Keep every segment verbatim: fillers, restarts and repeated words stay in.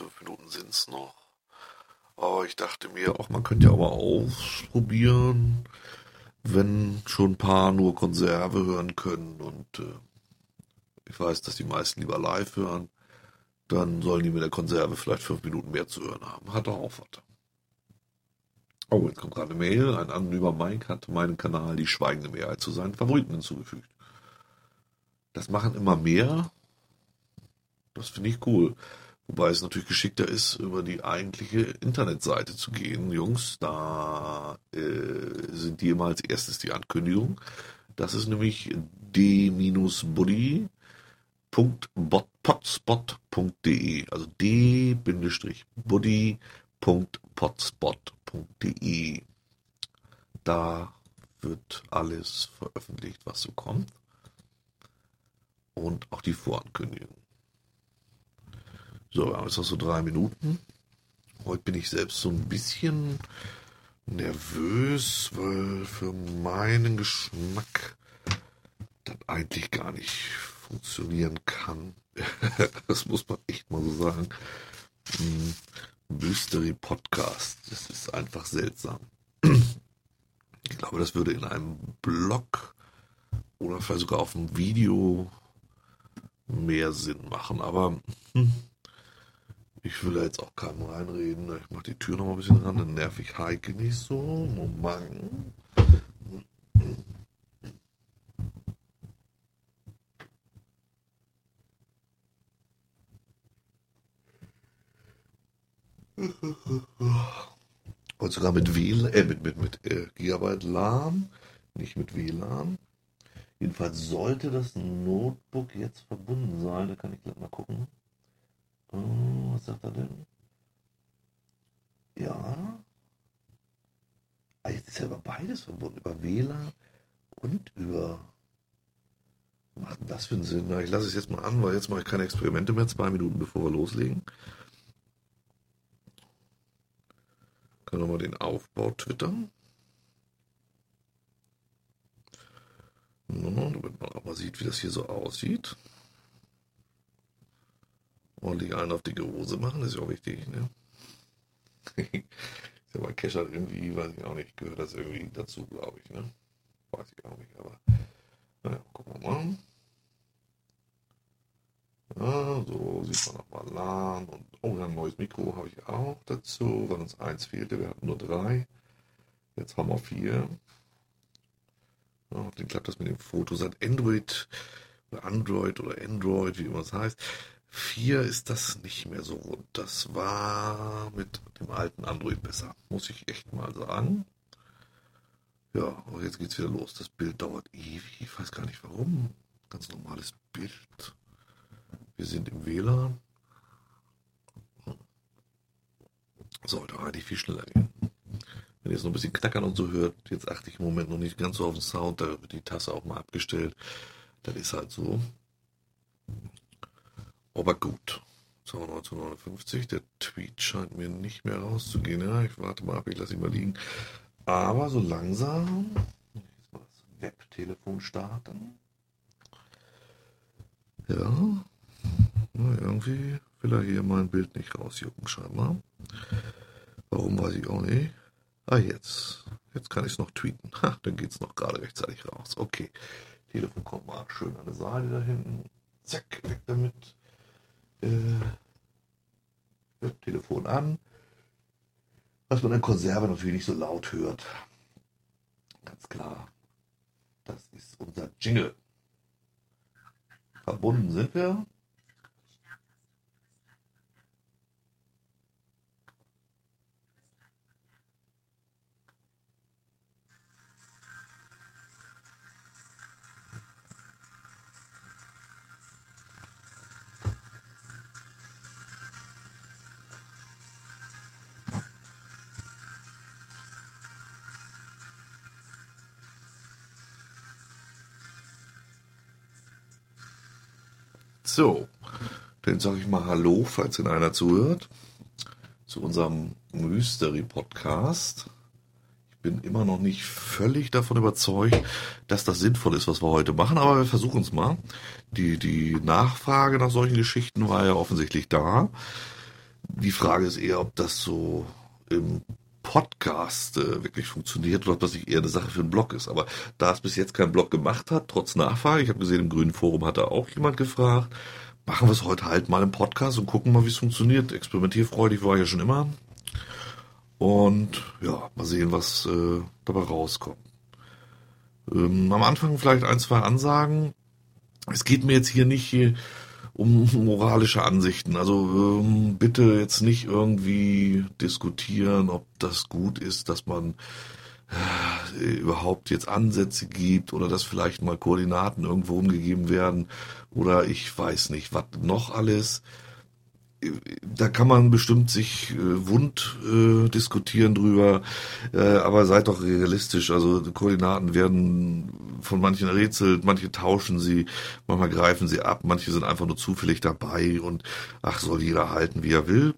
fünf Minuten sind's noch. Aber ich dachte mir, auch man könnte ja auch mal ausprobieren, wenn schon ein paar nur Konserve hören können und äh, ich weiß, dass die meisten lieber live hören, dann sollen die mit der Konserve vielleicht fünf Minuten mehr zu hören haben. Hat doch auch was. Oh, jetzt kommt gerade eine Mail. Ein anonymer Mike hat meinen Kanal Die Schweigende Mehrheit zu seinen Favoriten hinzugefügt. Das machen immer mehr. Das finde ich cool. Wobei es natürlich geschickter ist, über die eigentliche Internetseite zu gehen. Jungs, da äh, sind die immer als erstes die Ankündigung. Das ist nämlich d buddy punkt potspot punkt de, also d buddy punkt potspot punkt de. Da wird alles veröffentlicht, was so kommt. Und auch die Vorankündigung. So, wir haben jetzt noch so drei Minuten. Heute bin ich selbst so ein bisschen nervös, weil für meinen Geschmack das eigentlich gar nicht funktionieren kann. Das muss man echt mal so sagen. Ein Mystery-Podcast, das ist einfach seltsam. Ich glaube, das würde in einem Blog oder vielleicht sogar auf einem Video mehr Sinn machen, aber hm, ich will da jetzt auch keinem reinreden. Ich mache die Tür noch mal ein bisschen ran, dann nerv ich Heike nicht so. Moment. Und sogar mit W L A N, äh, mit, mit, mit äh, Gigabyte LAN, nicht mit W L A N. Jedenfalls sollte das Notebook jetzt verbunden sein. Da kann ich gleich mal gucken. Oh, was sagt er denn? Ja. Ah, jetzt ist ja über beides verbunden. Über W L A N und über... Was macht denn das für einen Sinn? Na, ich lasse es jetzt mal an, weil jetzt mache ich keine Experimente mehr. Zwei Minuten bevor wir loslegen. Können wir mal den Aufbau twittern. No, damit man auch mal sieht, wie das hier so aussieht. Ordentlich einen auf dicke Hose machen, ist ja auch wichtig, ne? Ist ja bei Kescher irgendwie, weiß ich auch nicht, gehört das irgendwie dazu, glaube ich, ne? Weiß ich auch nicht, aber naja, gucken wir mal. Ja, so sieht man nochmal LAN und oh, ein neues Mikro habe ich auch dazu, weil uns eins fehlte, wir hatten nur drei. Jetzt haben wir vier. Ja, den klappt das mit dem Foto. Seit Android oder Android oder Android, wie immer es heißt, vier ist das nicht mehr so rund. Das war mit dem alten Android besser, muss ich echt mal sagen. Ja, aber jetzt geht's wieder los. Das Bild dauert ewig, ich weiß gar nicht warum. Ganz normales Bild. Wir sind im W L A N. Sollte eigentlich viel schneller gehen. Wenn ihr jetzt noch ein bisschen knackern und so hört, jetzt achte ich im Moment noch nicht ganz so auf den Sound, da wird die Tasse auch mal abgestellt. Das ist halt so. Aber gut. So, neunzehnhundertneunundfünfzig, der Tweet scheint mir nicht mehr rauszugehen. Ja, ich warte mal ab, ich lasse ihn mal liegen. Aber so langsam, jetzt mal das Webtelefon starten. Ja, na, irgendwie will er hier mein Bild nicht rausjucken, scheinbar. Warum, weiß ich auch nicht. Ah, jetzt. Jetzt kann ich es noch tweeten. Ha, dann geht es noch gerade rechtzeitig raus. Okay. Telefon kommt mal schön an der Seite da hinten. Zack, weg damit. Äh, Telefon an. Was man in Konserve natürlich nicht so laut hört. Ganz klar. Das ist unser Jingle. Verbunden sind wir. So, dann sage ich mal Hallo, falls denn einer zuhört, zu unserem Mystery-Podcast. Ich bin immer noch nicht völlig davon überzeugt, dass das sinnvoll ist, was wir heute machen, aber wir versuchen es mal. Die, die Nachfrage nach solchen Geschichten war ja offensichtlich da. Die Frage ist eher, ob das so im Podcast äh, wirklich funktioniert oder ob das nicht eher eine Sache für einen Blog ist. Aber da es bis jetzt kein Blog gemacht hat, trotz Nachfrage, ich habe gesehen, im Grünen Forum hat da auch jemand gefragt, machen wir es heute halt mal im Podcast und gucken mal, wie es funktioniert. Experimentierfreudig war ich ja schon immer. Und ja, mal sehen, was äh, dabei rauskommt. Ähm, am Anfang vielleicht ein, zwei Ansagen. Es geht mir jetzt hier nicht hier um moralische Ansichten. Also ähm, bitte jetzt nicht irgendwie diskutieren, ob das gut ist, dass man äh, überhaupt jetzt Ansätze gibt oder dass vielleicht mal Koordinaten irgendwo umgegeben werden oder ich weiß nicht, was noch alles. Da kann man bestimmt sich äh, wund äh, diskutieren drüber, äh, aber seid doch realistisch. Also die Koordinaten werden von manchen erätselt, manche tauschen sie, manchmal greifen sie ab, manche sind einfach nur zufällig dabei und ach, soll jeder halten, wie er will.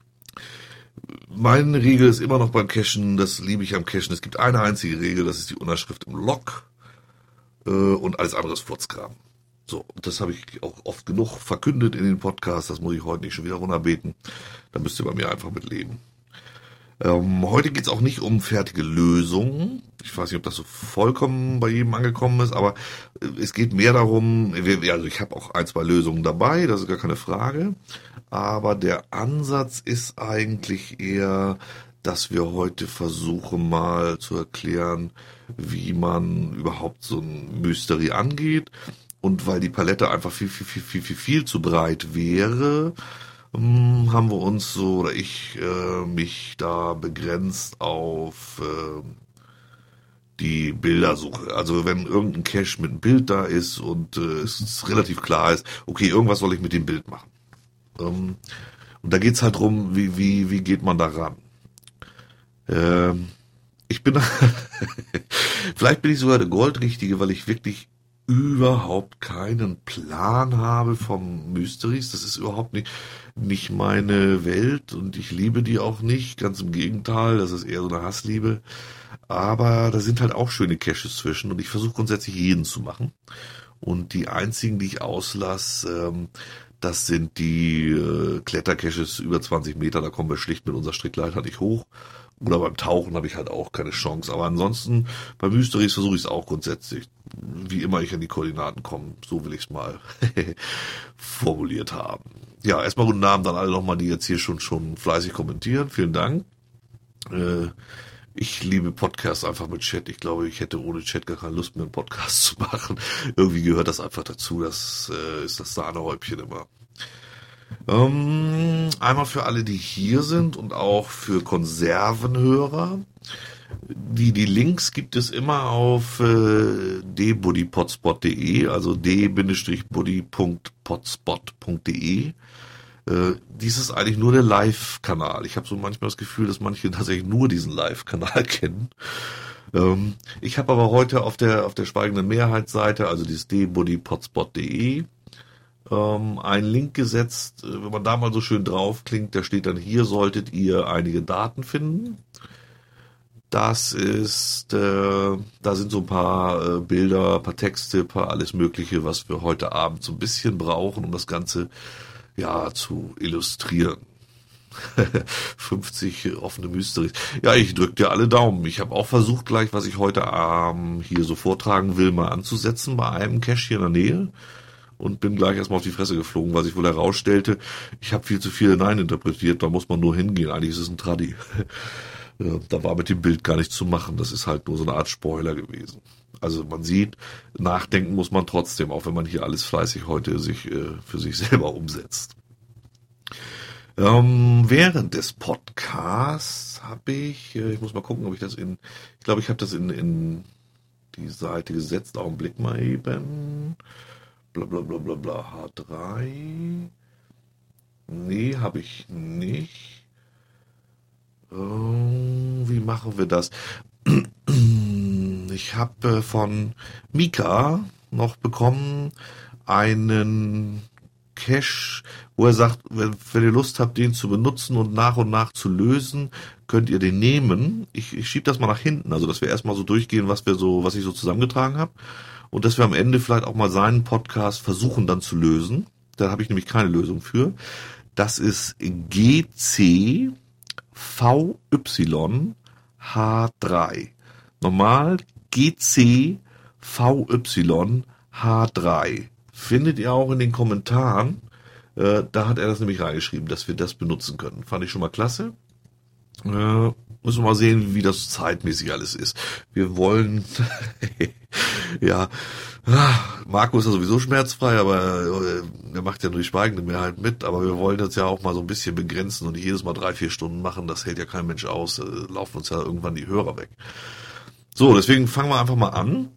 Meine Regel ist immer noch beim Cachen, das liebe ich am Cachen. Es gibt eine einzige Regel, das ist die Unterschrift im Log äh, und alles andere ist Furzkram. So, das habe ich auch oft genug verkündet in den Podcasts, das muss ich heute nicht schon wieder runterbeten. Da müsst ihr bei mir einfach mit leben. Ähm, heute geht's auch nicht um fertige Lösungen. Ich weiß nicht, ob das so vollkommen bei jedem angekommen ist, aber es geht mehr darum, also ich habe auch ein, zwei Lösungen dabei, das ist gar keine Frage. Aber der Ansatz ist eigentlich eher, dass wir heute versuchen mal zu erklären, wie man überhaupt so ein Mystery angeht. Und weil die Palette einfach viel, viel, viel, viel, viel, viel zu breit wäre, ähm, haben wir uns so, oder ich äh, mich da begrenzt auf äh, die Bildersuche. Also wenn irgendein Cache mit einem Bild da ist und äh, es relativ klar ist, okay, irgendwas soll ich mit dem Bild machen. Ähm, und da geht's halt drum, wie, wie, wie geht man da ran? Ähm, ich bin, vielleicht bin ich sogar der Goldrichtige, weil ich wirklich überhaupt keinen Plan habe vom Mysteries. Das ist überhaupt nicht, nicht meine Welt und ich liebe die auch nicht. Ganz im Gegenteil, das ist eher so eine Hassliebe. Aber da sind halt auch schöne Caches zwischen und ich versuche grundsätzlich jeden zu machen. Und die einzigen, die ich auslasse, ähm, das sind die äh, Klettercaches über zwanzig Meter. Da kommen wir schlicht mit unserer Strickleiter nicht hoch. Oder beim Tauchen habe ich halt auch keine Chance. Aber ansonsten, bei Mysteries versuche ich es auch grundsätzlich. Wie immer ich an die Koordinaten komme, so will ich es mal formuliert haben. Ja, erstmal guten Abend an alle nochmal, die jetzt hier schon schon fleißig kommentieren. Vielen Dank. Äh, ich liebe Podcasts einfach mit Chat. Ich glaube, ich hätte ohne Chat gar keine Lust mehr, einen Podcast zu machen. Irgendwie gehört das einfach dazu. Das äh, ist das Sahnehäubchen immer. Ähm, einmal für alle, die hier sind und auch für Konservenhörer. Die, die Links gibt es immer auf äh, d buddy potspot punkt de, also d buddy punkt potspot punkt de. Äh, dies ist eigentlich nur der Live-Kanal. Ich habe so manchmal das Gefühl, dass manche tatsächlich nur diesen Live-Kanal kennen. Ähm, ich habe aber heute auf der auf der schweigenden Mehrheitsseite, also dieses d buddy potspot punkt de, ähm, einen Link gesetzt. Wenn man da mal so schön draufklingt, da steht dann, hier solltet ihr einige Daten finden. Das ist, äh, da sind so ein paar äh, Bilder, ein paar Texte, ein paar alles Mögliche, was wir heute Abend so ein bisschen brauchen, um das Ganze ja zu illustrieren. fünfzig offene Mysteries. Ja, ich drücke dir alle Daumen. Ich habe auch versucht gleich, was ich heute Abend hier so vortragen will, mal anzusetzen bei einem Cache hier in der Nähe. Und bin gleich erstmal auf die Fresse geflogen, weil sich wohl herausstellte, ich habe viel zu viel Nein interpretiert, da muss man nur hingehen. Eigentlich ist es ein Tradi. Da war mit dem Bild gar nichts zu machen. Das ist halt nur so eine Art Spoiler gewesen. Also man sieht, nachdenken muss man trotzdem, auch wenn man hier alles fleißig heute sich äh, für sich selber umsetzt. Ähm, während des Podcasts habe ich, äh, ich muss mal gucken, ob ich das in, ich glaube, ich habe das in, in die Seite gesetzt. Augenblick mal eben. Bla bla bla bla bla. H drei. Nee, habe ich nicht. Wie machen wir das? Ich habe von Mika noch bekommen einen Cache, wo er sagt, wenn, wenn ihr Lust habt, den zu benutzen und nach und nach zu lösen, könnt ihr den nehmen. Ich, ich schiebe das mal nach hinten, also dass wir erstmal so durchgehen, was wir so, was ich so zusammengetragen habe. Und dass wir am Ende vielleicht auch mal seinen Podcast versuchen dann zu lösen. Da habe ich nämlich keine Lösung für. Das ist G C V Y H drei. Normal G C V Y H drei. Findet ihr auch in den Kommentaren. Äh, da hat er das nämlich reingeschrieben, dass wir das benutzen können. Fand ich schon mal klasse. Äh, müssen wir mal sehen, wie das zeitmäßig alles ist. Wir wollen, ja, Marco ist ja sowieso schmerzfrei, aber äh, er macht ja nur die schweigende Mehrheit mit, aber wir wollen das ja auch mal so ein bisschen begrenzen und nicht jedes Mal drei, vier Stunden machen, das hält ja kein Mensch aus, äh, laufen uns ja irgendwann die Hörer weg. So, deswegen fangen wir einfach mal an.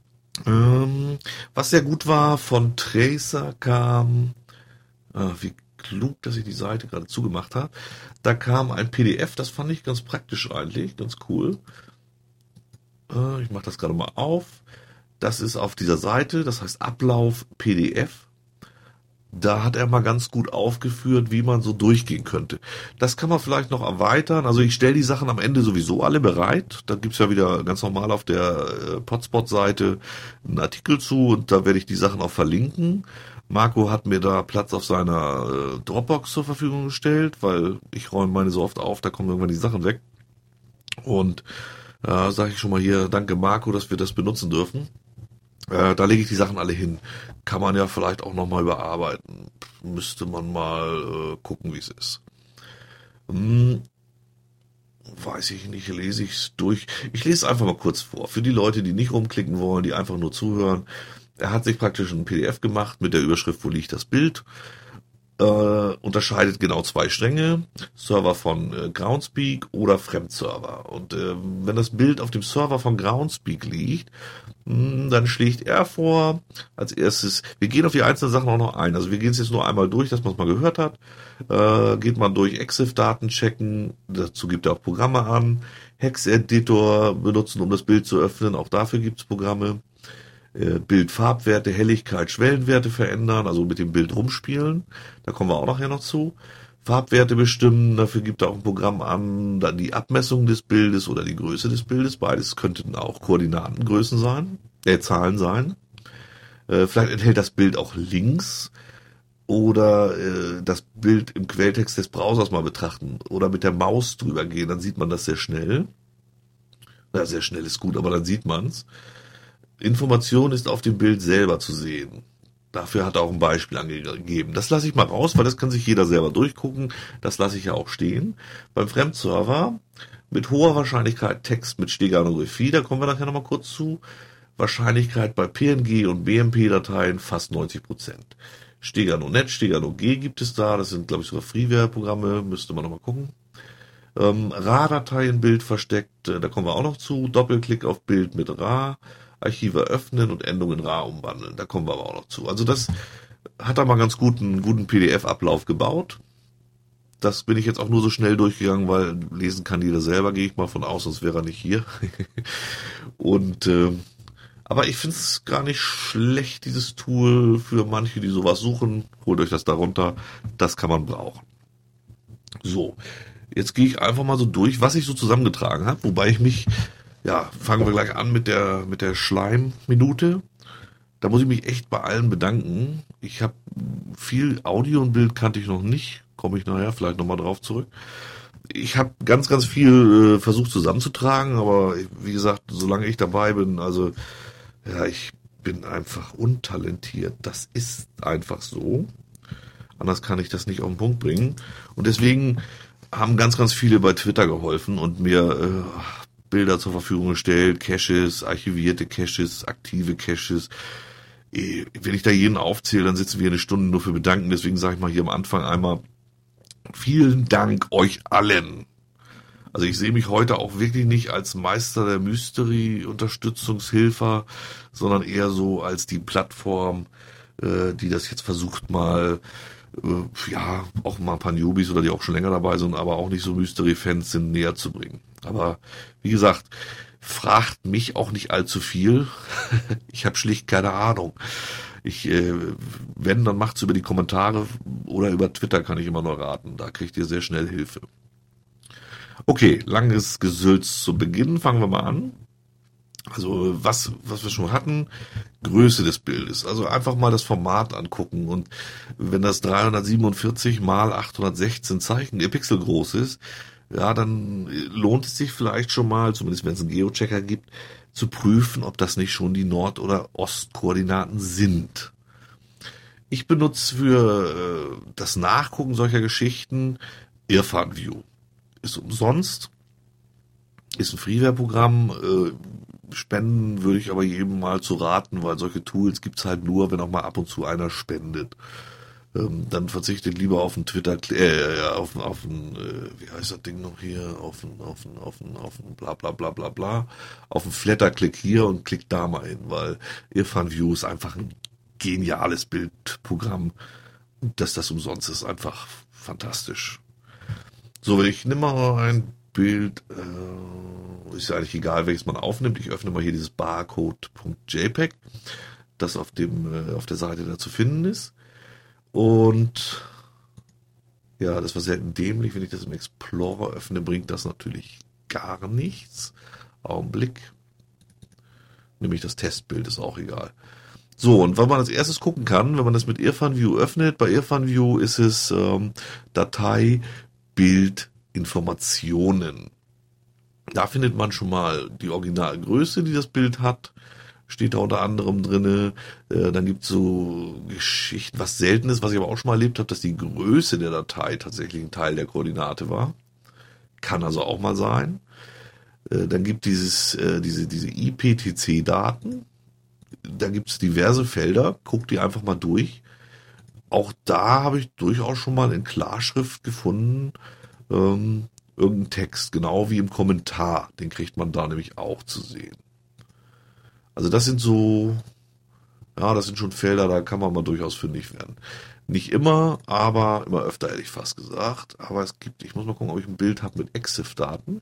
Ähm, was sehr gut war, von Tracer kam, äh, wie klug, dass ich die Seite gerade zugemacht habe. Da kam ein P D F, das fand ich ganz praktisch eigentlich, ganz cool. Äh, ich mache das gerade mal auf. Das ist auf dieser Seite, das heißt Ablauf P D F. Da hat er mal ganz gut aufgeführt, wie man so durchgehen könnte. Das kann man vielleicht noch erweitern. Also ich stelle die Sachen am Ende sowieso alle bereit. Da gibt's ja wieder ganz normal auf der äh, Potspot-Seite einen Artikel zu und da werde ich die Sachen auch verlinken. Marco hat mir da Platz auf seiner äh, Dropbox zur Verfügung gestellt, weil ich räume meine so oft auf, da kommen irgendwann die Sachen weg. Und äh, sage ich schon mal hier, danke Marco, dass wir das benutzen dürfen. Äh, da lege ich die Sachen alle hin. Kann man ja vielleicht auch nochmal überarbeiten. Müsste man mal äh, gucken, wie es ist. Hm, weiß ich nicht, lese ich es durch. Ich lese es einfach mal kurz vor. Für die Leute, die nicht rumklicken wollen, die einfach nur zuhören. Er hat sich praktisch ein P D F gemacht mit der Überschrift, wo liegt das Bild. Äh, unterscheidet genau zwei Stränge, Server von äh, Groundspeak oder Fremdserver. Und äh, wenn das Bild auf dem Server von Groundspeak liegt, mh, dann schlägt er vor, als erstes, wir gehen auf die einzelnen Sachen auch noch ein. Also wir gehen es jetzt nur einmal durch, dass man es mal gehört hat. Äh, geht man durch EXIF-Daten checken, dazu gibt er auch Programme an. Hex-Editor benutzen, um das Bild zu öffnen, auch dafür gibt es Programme. Bildfarbwerte, Helligkeit, Schwellenwerte verändern, also mit dem Bild rumspielen. Da kommen wir auch nachher noch zu. Farbwerte bestimmen, dafür gibt er auch ein Programm an, dann die Abmessung des Bildes oder die Größe des Bildes. Beides könnten auch Koordinatengrößen sein, äh, Zahlen sein. Äh, vielleicht enthält das Bild auch Links oder äh, das Bild im Quelltext des Browsers mal betrachten oder mit der Maus drüber gehen, dann sieht man das sehr schnell. Ja, sehr schnell ist gut, aber dann sieht man's. Information ist auf dem Bild selber zu sehen. Dafür hat er auch ein Beispiel angegeben. Das lasse ich mal raus, weil das kann sich jeder selber durchgucken. Das lasse ich ja auch stehen. Beim Fremdserver mit hoher Wahrscheinlichkeit Text mit Steganographie, da kommen wir nachher nochmal kurz zu. Wahrscheinlichkeit bei P N G und B M P-Dateien fast neunzig Prozent. Stegano.net, Stegano-G gibt es da. Das sind, glaube ich, sogar Freeware-Programme. Müsste man nochmal gucken. Ähm, RAR-Datei in Bild versteckt, da kommen wir auch noch zu. Doppelklick auf Bild mit RAR. Archive öffnen und Endungen rar umwandeln. Da kommen wir aber auch noch zu. Also das hat er mal ganz guten, guten P D F-Ablauf gebaut. Das bin ich jetzt auch nur so schnell durchgegangen, weil lesen kann jeder selber, gehe ich mal von aus, sonst wäre er nicht hier. und äh, aber ich finde es gar nicht schlecht, dieses Tool für manche, die sowas suchen. Holt euch das da runter. Das kann man brauchen. So, jetzt gehe ich einfach mal so durch, was ich so zusammengetragen habe, wobei ich mich Ja, fangen wir gleich an mit der mit der Schleimminute. Da muss ich mich echt bei allen bedanken. Ich habe viel Audio und Bild kannte ich noch nicht. Komme ich nachher vielleicht nochmal drauf zurück. Ich habe ganz, ganz viel äh, versucht zusammenzutragen, aber wie gesagt, solange ich dabei bin, also ja, ich bin einfach untalentiert. Das ist einfach so. Anders kann ich das nicht auf den Punkt bringen. Und deswegen haben ganz, ganz viele bei Twitter geholfen und mir äh, Bilder zur Verfügung gestellt, Caches, archivierte Caches, aktive Caches. Wenn ich da jeden aufzähle, dann sitzen wir eine Stunde nur für bedanken. Deswegen sage ich mal hier am Anfang einmal vielen Dank euch allen. Also ich sehe mich heute auch wirklich nicht als Meister der Mystery-Unterstützungshilfer, sondern eher so als die Plattform, die das jetzt versucht mal, ja, auch mal ein paar Newbies oder die auch schon länger dabei sind, aber auch nicht so Mystery-Fans sind, näher zu bringen. Aber wie gesagt, fragt mich auch nicht allzu viel. Ich habe schlicht keine Ahnung. Ich, äh, wenn, dann macht's über die Kommentare oder über Twitter, kann ich immer nur raten. Da kriegt ihr sehr schnell Hilfe. Okay, langes Gesülz zu Beginn. Fangen wir mal an. Also was, was wir schon hatten, Größe des Bildes. Also einfach mal das Format angucken und wenn das dreihundertsiebenundvierzig mal achthundertsechzehn Zeichen, äh, Pixel groß ist, ja, dann lohnt es sich vielleicht schon mal, zumindest wenn es einen Geochecker gibt, zu prüfen, ob das nicht schon die Nord- oder Ostkoordinaten sind. Ich benutze für äh, das Nachgucken solcher Geschichten Irfan View. Ist umsonst, ist ein Freeware-Programm, äh, spenden würde ich aber jedem mal zu raten, weil solche Tools gibt's halt nur, wenn auch mal ab und zu einer spendet. Ähm, dann verzichtet lieber auf ein Twitter, äh, ja, auf, auf ein, äh, wie heißt das Ding noch hier, auf ein, auf ein, auf ein, auf ein, bla, bla, bla, bla, bla, auf ein Flatter-Klick hier und klickt da mal hin, weil Irfan View ist einfach ein geniales Bildprogramm. Dass das umsonst ist, einfach fantastisch. So, ich nehme mal ein Bild, äh, ist ja eigentlich egal, welches man aufnimmt. Ich öffne mal hier dieses barcode.jpg, das auf dem, äh, auf der Seite da zu finden ist. Und ja, das war selten dämlich, wenn ich das im Explorer öffne, bringt das natürlich gar nichts. Augenblick. Nämlich das Testbild, ist auch egal. So, und wenn man als erstes gucken kann, wenn man das mit Irfan View öffnet, bei Irfan View ist es ähm, Datei, Bild, Informationen. Da findet man schon mal die Originalgröße, die das Bild hat. Steht da unter anderem drinne. Äh, dann gibt es so Geschichten, was selten ist, was ich aber auch schon mal erlebt habe, dass die Größe der Datei tatsächlich ein Teil der Koordinate war. Kann also auch mal sein. Äh, dann gibt dieses äh, diese diese I P T C-Daten. Da gibt es diverse Felder. Guck die einfach mal durch. Auch da habe ich durchaus schon mal in Klarschrift gefunden, ähm, irgendein Text, genau wie im Kommentar. Den kriegt man da nämlich auch zu sehen. Also das sind so, ja, das sind schon Felder, da kann man mal durchaus fündig werden. Nicht immer, aber immer öfter, hätte ich fast gesagt. Aber es gibt, ich muss mal gucken, ob ich ein Bild habe mit EXIF-Daten.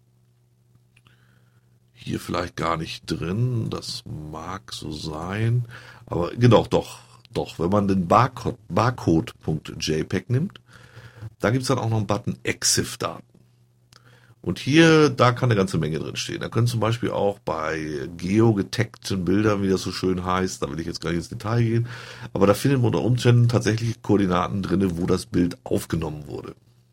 Hier vielleicht gar nicht drin, das mag so sein. Aber genau, doch, doch, wenn man den Barcode, barcode.jpg nimmt, da gibt es dann auch noch einen Button EXIF-Daten. Und hier, da kann eine ganze Menge drin stehen. Da können zum Beispiel auch bei geogetagten Bildern, wie das so schön heißt, da will ich jetzt gar nicht ins Detail gehen, aber da findet man unter Umständen tatsächlich Koordinaten drin, wo das Bild aufgenommen wurde.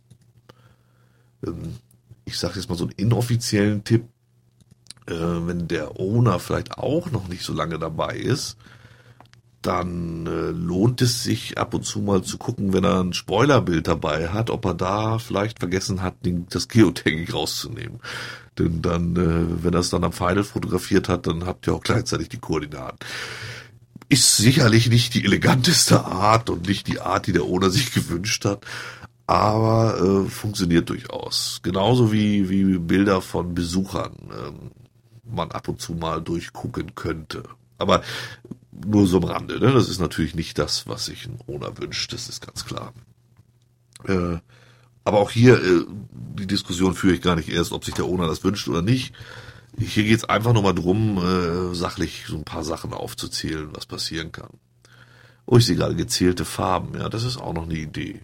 Ich sage jetzt mal so einen inoffiziellen Tipp, wenn der Owner vielleicht auch noch nicht so lange dabei ist, dann äh, lohnt es sich ab und zu mal zu gucken, wenn er ein Spoilerbild dabei hat, ob er da vielleicht vergessen hat, den, das Geotagging rauszunehmen. Denn dann, äh, wenn er es dann am Final fotografiert hat, dann habt ihr auch gleichzeitig die Koordinaten. Ist sicherlich nicht die eleganteste Art und nicht die Art, die der Owner sich gewünscht hat, aber äh, funktioniert durchaus. Genauso wie, wie Bilder von Besuchern äh, man ab und zu mal durchgucken könnte. Aber nur so am Rande, ne? Das ist natürlich nicht das, was sich ein Owner wünscht, das ist ganz klar. Äh, aber auch hier, äh, die Diskussion führe ich gar nicht erst, ob sich der Owner das wünscht oder nicht. Hier geht es einfach nur mal drum, äh, sachlich so ein paar Sachen aufzuzählen, was passieren kann. Oh, ich sehe gerade gezählte Farben, ja, das ist auch noch eine Idee.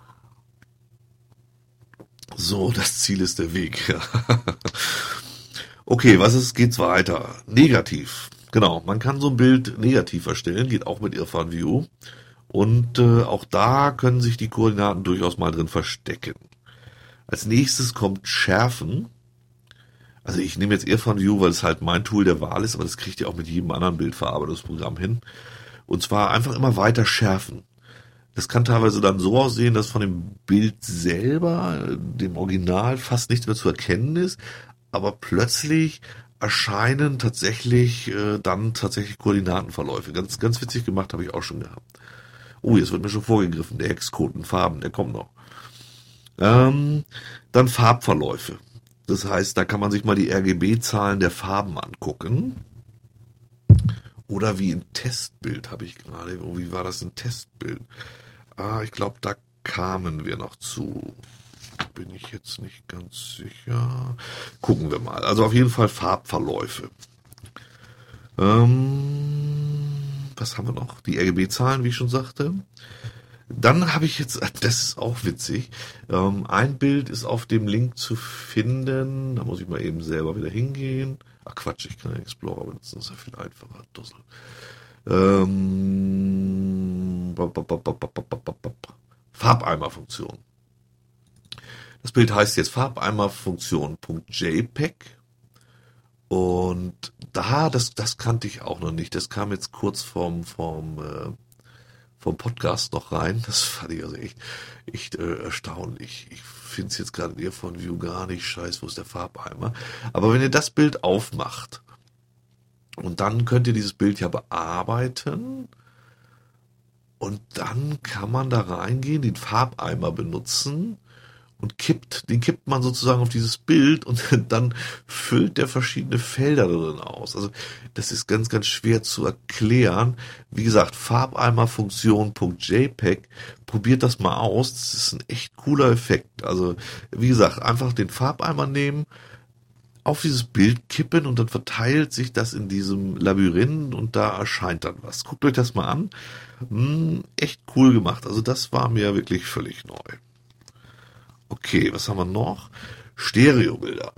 So, das Ziel ist der Weg, ja. Okay, was ist, geht's weiter? Negativ. Genau, man kann so ein Bild negativ erstellen, geht auch mit Irfan View. Und äh, auch da können sich die Koordinaten durchaus mal drin verstecken. Als nächstes kommt Schärfen. Also ich nehme jetzt Irfan View, weil es halt mein Tool der Wahl ist, aber das kriegt ihr auch mit jedem anderen Bildverarbeitungsprogramm hin. Und zwar einfach immer weiter schärfen. Das kann teilweise dann so aussehen, dass von dem Bild selber, dem Original, fast nichts mehr zu erkennen ist, aber plötzlich erscheinen tatsächlich äh, dann tatsächlich Koordinatenverläufe. Ganz, ganz witzig gemacht, habe ich auch schon gehabt. Oh, jetzt wird mir schon vorgegriffen, der Hexcode in Farben, der kommt noch. Ähm, dann Farbverläufe. Das heißt, da kann man sich mal die R G B-Zahlen der Farben angucken. Oder wie ein Testbild habe ich gerade. Oh, wie war das ein Testbild? Ah, ich glaube, da kamen wir noch zu. Bin ich jetzt nicht ganz sicher. Gucken wir mal. Also auf jeden Fall Farbverläufe. Ähm, was haben wir noch? Die R G B-Zahlen, wie ich schon sagte. Dann habe ich jetzt, das ist auch witzig, ähm, ein Bild ist auf dem Link zu finden, da muss ich mal eben selber wieder hingehen. Ach Quatsch, ich kann den Explorer benutzen, das ist ja viel einfacher. Dussel. Ähm, Farbeimerfunktion. Das Bild heißt jetzt Farbeimerfunktion.jpg und da, das, das kannte ich auch noch nicht, das kam jetzt kurz vorm, vorm, äh, vom Podcast noch rein. Das fand ich also echt, echt äh, erstaunlich. Ich finde es jetzt gerade in der von View gar nicht scheiß, wo ist der Farbeimer. Aber wenn ihr das Bild aufmacht und dann könnt ihr dieses Bild ja bearbeiten und dann kann man da reingehen, den Farbeimer benutzen und kippt, den kippt man sozusagen auf dieses Bild und dann füllt der verschiedene Felder darin aus. Also das ist ganz, ganz schwer zu erklären. Wie gesagt, Farbeimerfunktion.jpg, probiert das mal aus. Das ist ein echt cooler Effekt. Also wie gesagt, einfach den Farbeimer nehmen, auf dieses Bild kippen und dann verteilt sich das in diesem Labyrinth und da erscheint dann was. Guckt euch das mal an. Hm, echt cool gemacht. Also das war mir wirklich völlig neu. Okay, was haben wir noch? Stereobilder.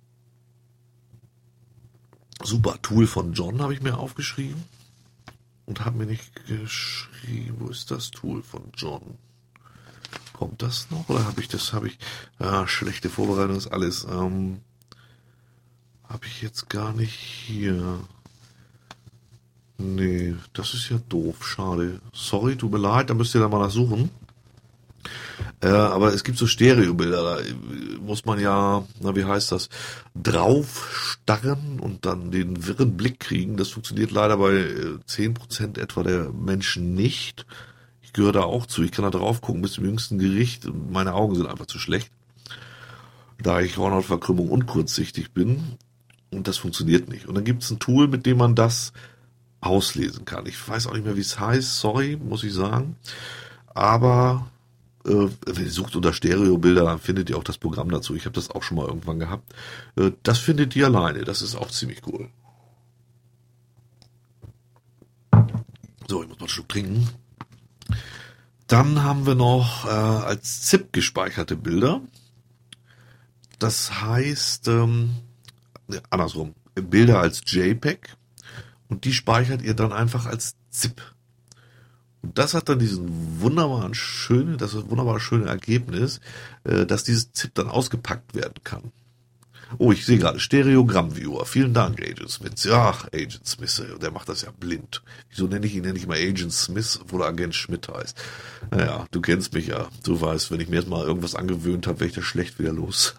Super, Tool von John habe ich mir aufgeschrieben und habe mir nicht geschrieben, wo ist das Tool von John? Kommt das noch oder habe ich das, habe ich, ah, schlechte Vorbereitung ist alles, ähm, habe ich jetzt gar nicht hier. Nee, das ist ja doof, schade. Sorry, tut mir leid, da müsst ihr da mal nachsuchen. Äh, aber es gibt so Stereobilder, da muss man ja, na wie heißt das, draufstarren und dann den wirren Blick kriegen. Das funktioniert leider bei zehn Prozent etwa der Menschen nicht. Ich gehöre da auch zu. Ich kann da drauf gucken bis zum jüngsten Gericht und meine Augen sind einfach zu schlecht, da ich Hornhautverkrümmung und kurzsichtig bin. Und das funktioniert nicht. Und dann gibt es ein Tool, mit dem man das auslesen kann. Ich weiß auch nicht mehr, wie es heißt. Sorry, muss ich sagen. Aber äh, wenn ihr sucht unter Stereobilder, dann findet ihr auch das Programm dazu. Ich habe das auch schon mal irgendwann gehabt. Äh, das findet ihr alleine. Das ist auch ziemlich cool. So, ich muss mal einen Schluck trinken. Dann haben wir noch äh, als ZIP gespeicherte Bilder. Das heißt, ähm, ne, andersrum, Bilder als JPEG und die speichert ihr dann einfach als ZIP. Und das hat dann diesen wunderbaren schönen, das wunderbar schöne Ergebnis, äh, dass dieses ZIP dann ausgepackt werden kann. Oh, ich sehe gerade Stereogramm-Viewer. Vielen Dank, Agent Smith. Ja, Agent Smith, der macht das ja blind. Wieso nenne ich ihn nicht mal Agent Smith, obwohl er Agent Schmidt heißt? Naja, du kennst mich ja. Du weißt, wenn ich mir jetzt mal irgendwas angewöhnt habe, werde ich das schlecht wieder los.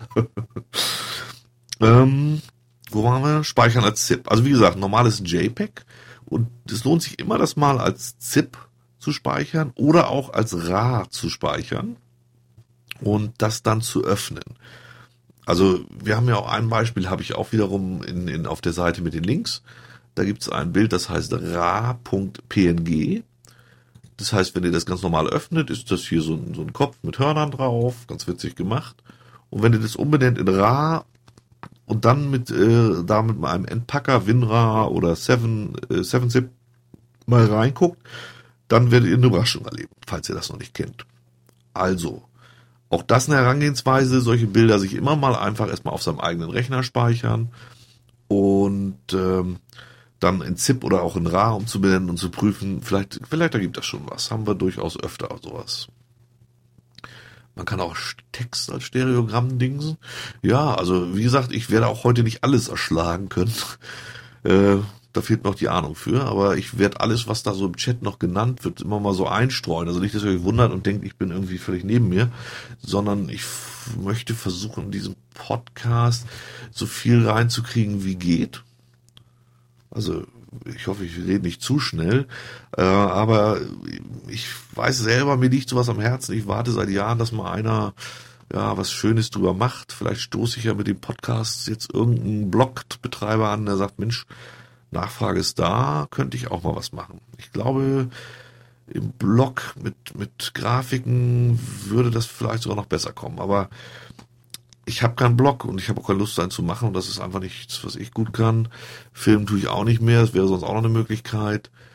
ähm, wo waren wir? Speichern als ZIP. Also wie gesagt, normales JPEG. Und es lohnt sich immer, das mal als ZIP zu speichern oder auch als RAR zu speichern und das dann zu öffnen. Also wir haben ja auch ein Beispiel, habe ich auch wiederum in, in, auf der Seite mit den Links. Da gibt es ein Bild, das heißt rar.png. Das heißt, wenn ihr das ganz normal öffnet, ist das hier so ein, so ein Kopf mit Hörnern drauf, ganz witzig gemacht. Und wenn ihr das umbenennt in rar und dann mit äh, da mit einem Entpacker, WinRAR oder seven, äh, seven zip mal reinguckt, dann werdet ihr eine Überraschung erleben, falls ihr das noch nicht kennt. Also, auch das eine Herangehensweise, solche Bilder sich immer mal einfach erstmal auf seinem eigenen Rechner speichern und ähm, dann in ZIP oder auch in RAR umzubenennen und zu prüfen, vielleicht, vielleicht ergibt das schon was. Haben wir durchaus öfter sowas. Man kann auch Text als Stereogramm dingsen. Ja, also wie gesagt, ich werde auch heute nicht alles erschlagen können. äh, Da fehlt noch die Ahnung für, aber ich werde alles, was da so im Chat noch genannt wird, immer mal so einstreuen. Also nicht, dass ihr euch wundert und denkt, ich bin irgendwie völlig neben mir, sondern ich f- möchte versuchen, in diesem Podcast so viel reinzukriegen, wie geht. Also ich hoffe, ich rede nicht zu schnell, äh, aber ich weiß selber, mir liegt sowas am Herzen. Ich warte seit Jahren, dass mal einer ja was Schönes drüber macht. Vielleicht stoße ich ja mit dem Podcast jetzt irgendeinen Blogbetreiber an, der sagt, Mensch, Nachfrage ist da, könnte ich auch mal was machen. Ich glaube, im Blog mit, mit Grafiken würde das vielleicht sogar noch besser kommen. Aber ich habe keinen Blog und ich habe auch keine Lust, einen zu machen. Und das ist einfach nichts, was ich gut kann. Filmen tue ich auch nicht mehr, das wäre sonst auch noch eine Möglichkeit.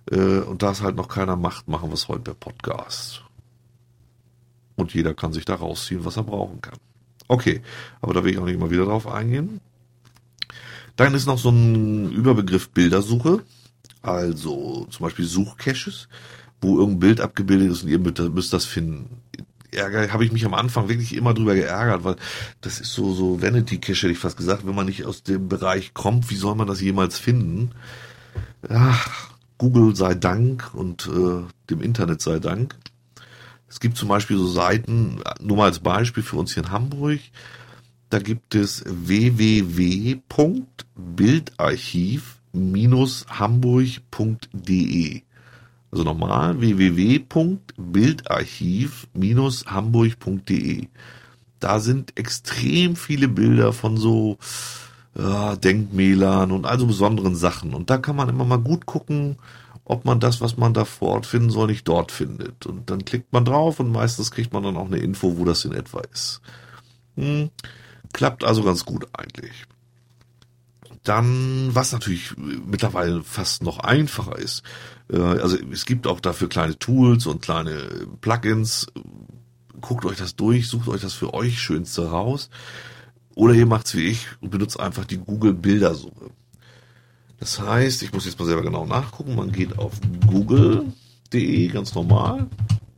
Äh, und da es halt noch keiner macht, machen wir es heute per Podcast. Und jeder kann sich da rausziehen, was er brauchen kann. Okay, aber da will ich auch nicht mal wieder drauf eingehen. Dann ist noch so ein Überbegriff Bildersuche. Also zum Beispiel Suchcaches, wo irgendein Bild abgebildet ist und ihr müsst, müsst das finden. Ärger, habe ich mich am Anfang wirklich immer drüber geärgert, weil das ist so, so Vanity-Cache, hätte ich fast gesagt, wenn man nicht aus dem Bereich kommt, wie soll man das jemals finden? Ach, Google sei Dank und äh, dem Internet sei Dank. Es gibt zum Beispiel so Seiten, nur mal als Beispiel für uns hier in Hamburg, da gibt es w w w punkt bildarchiv Bindestrich hamburg punkt de. Also nochmal w w w punkt bildarchiv Bindestrich hamburg punkt de. Da sind extrem viele Bilder von so ja, Denkmälern und also besonderen Sachen. Und da kann man immer mal gut gucken, ob man das, was man da vor Ort finden soll, nicht dort findet. Und dann klickt man drauf und meistens kriegt man dann auch eine Info, wo das in etwa ist. Hm, klappt also ganz gut eigentlich. Dann, was natürlich mittlerweile fast noch einfacher ist, äh, also es gibt auch dafür kleine Tools und kleine Plugins. Guckt euch das durch, sucht euch das für euch Schönste raus. Oder ihr macht's wie ich und benutzt einfach die Google Bildersuche. Das heißt, ich muss jetzt mal selber genau nachgucken, man geht auf google punkt de, ganz normal.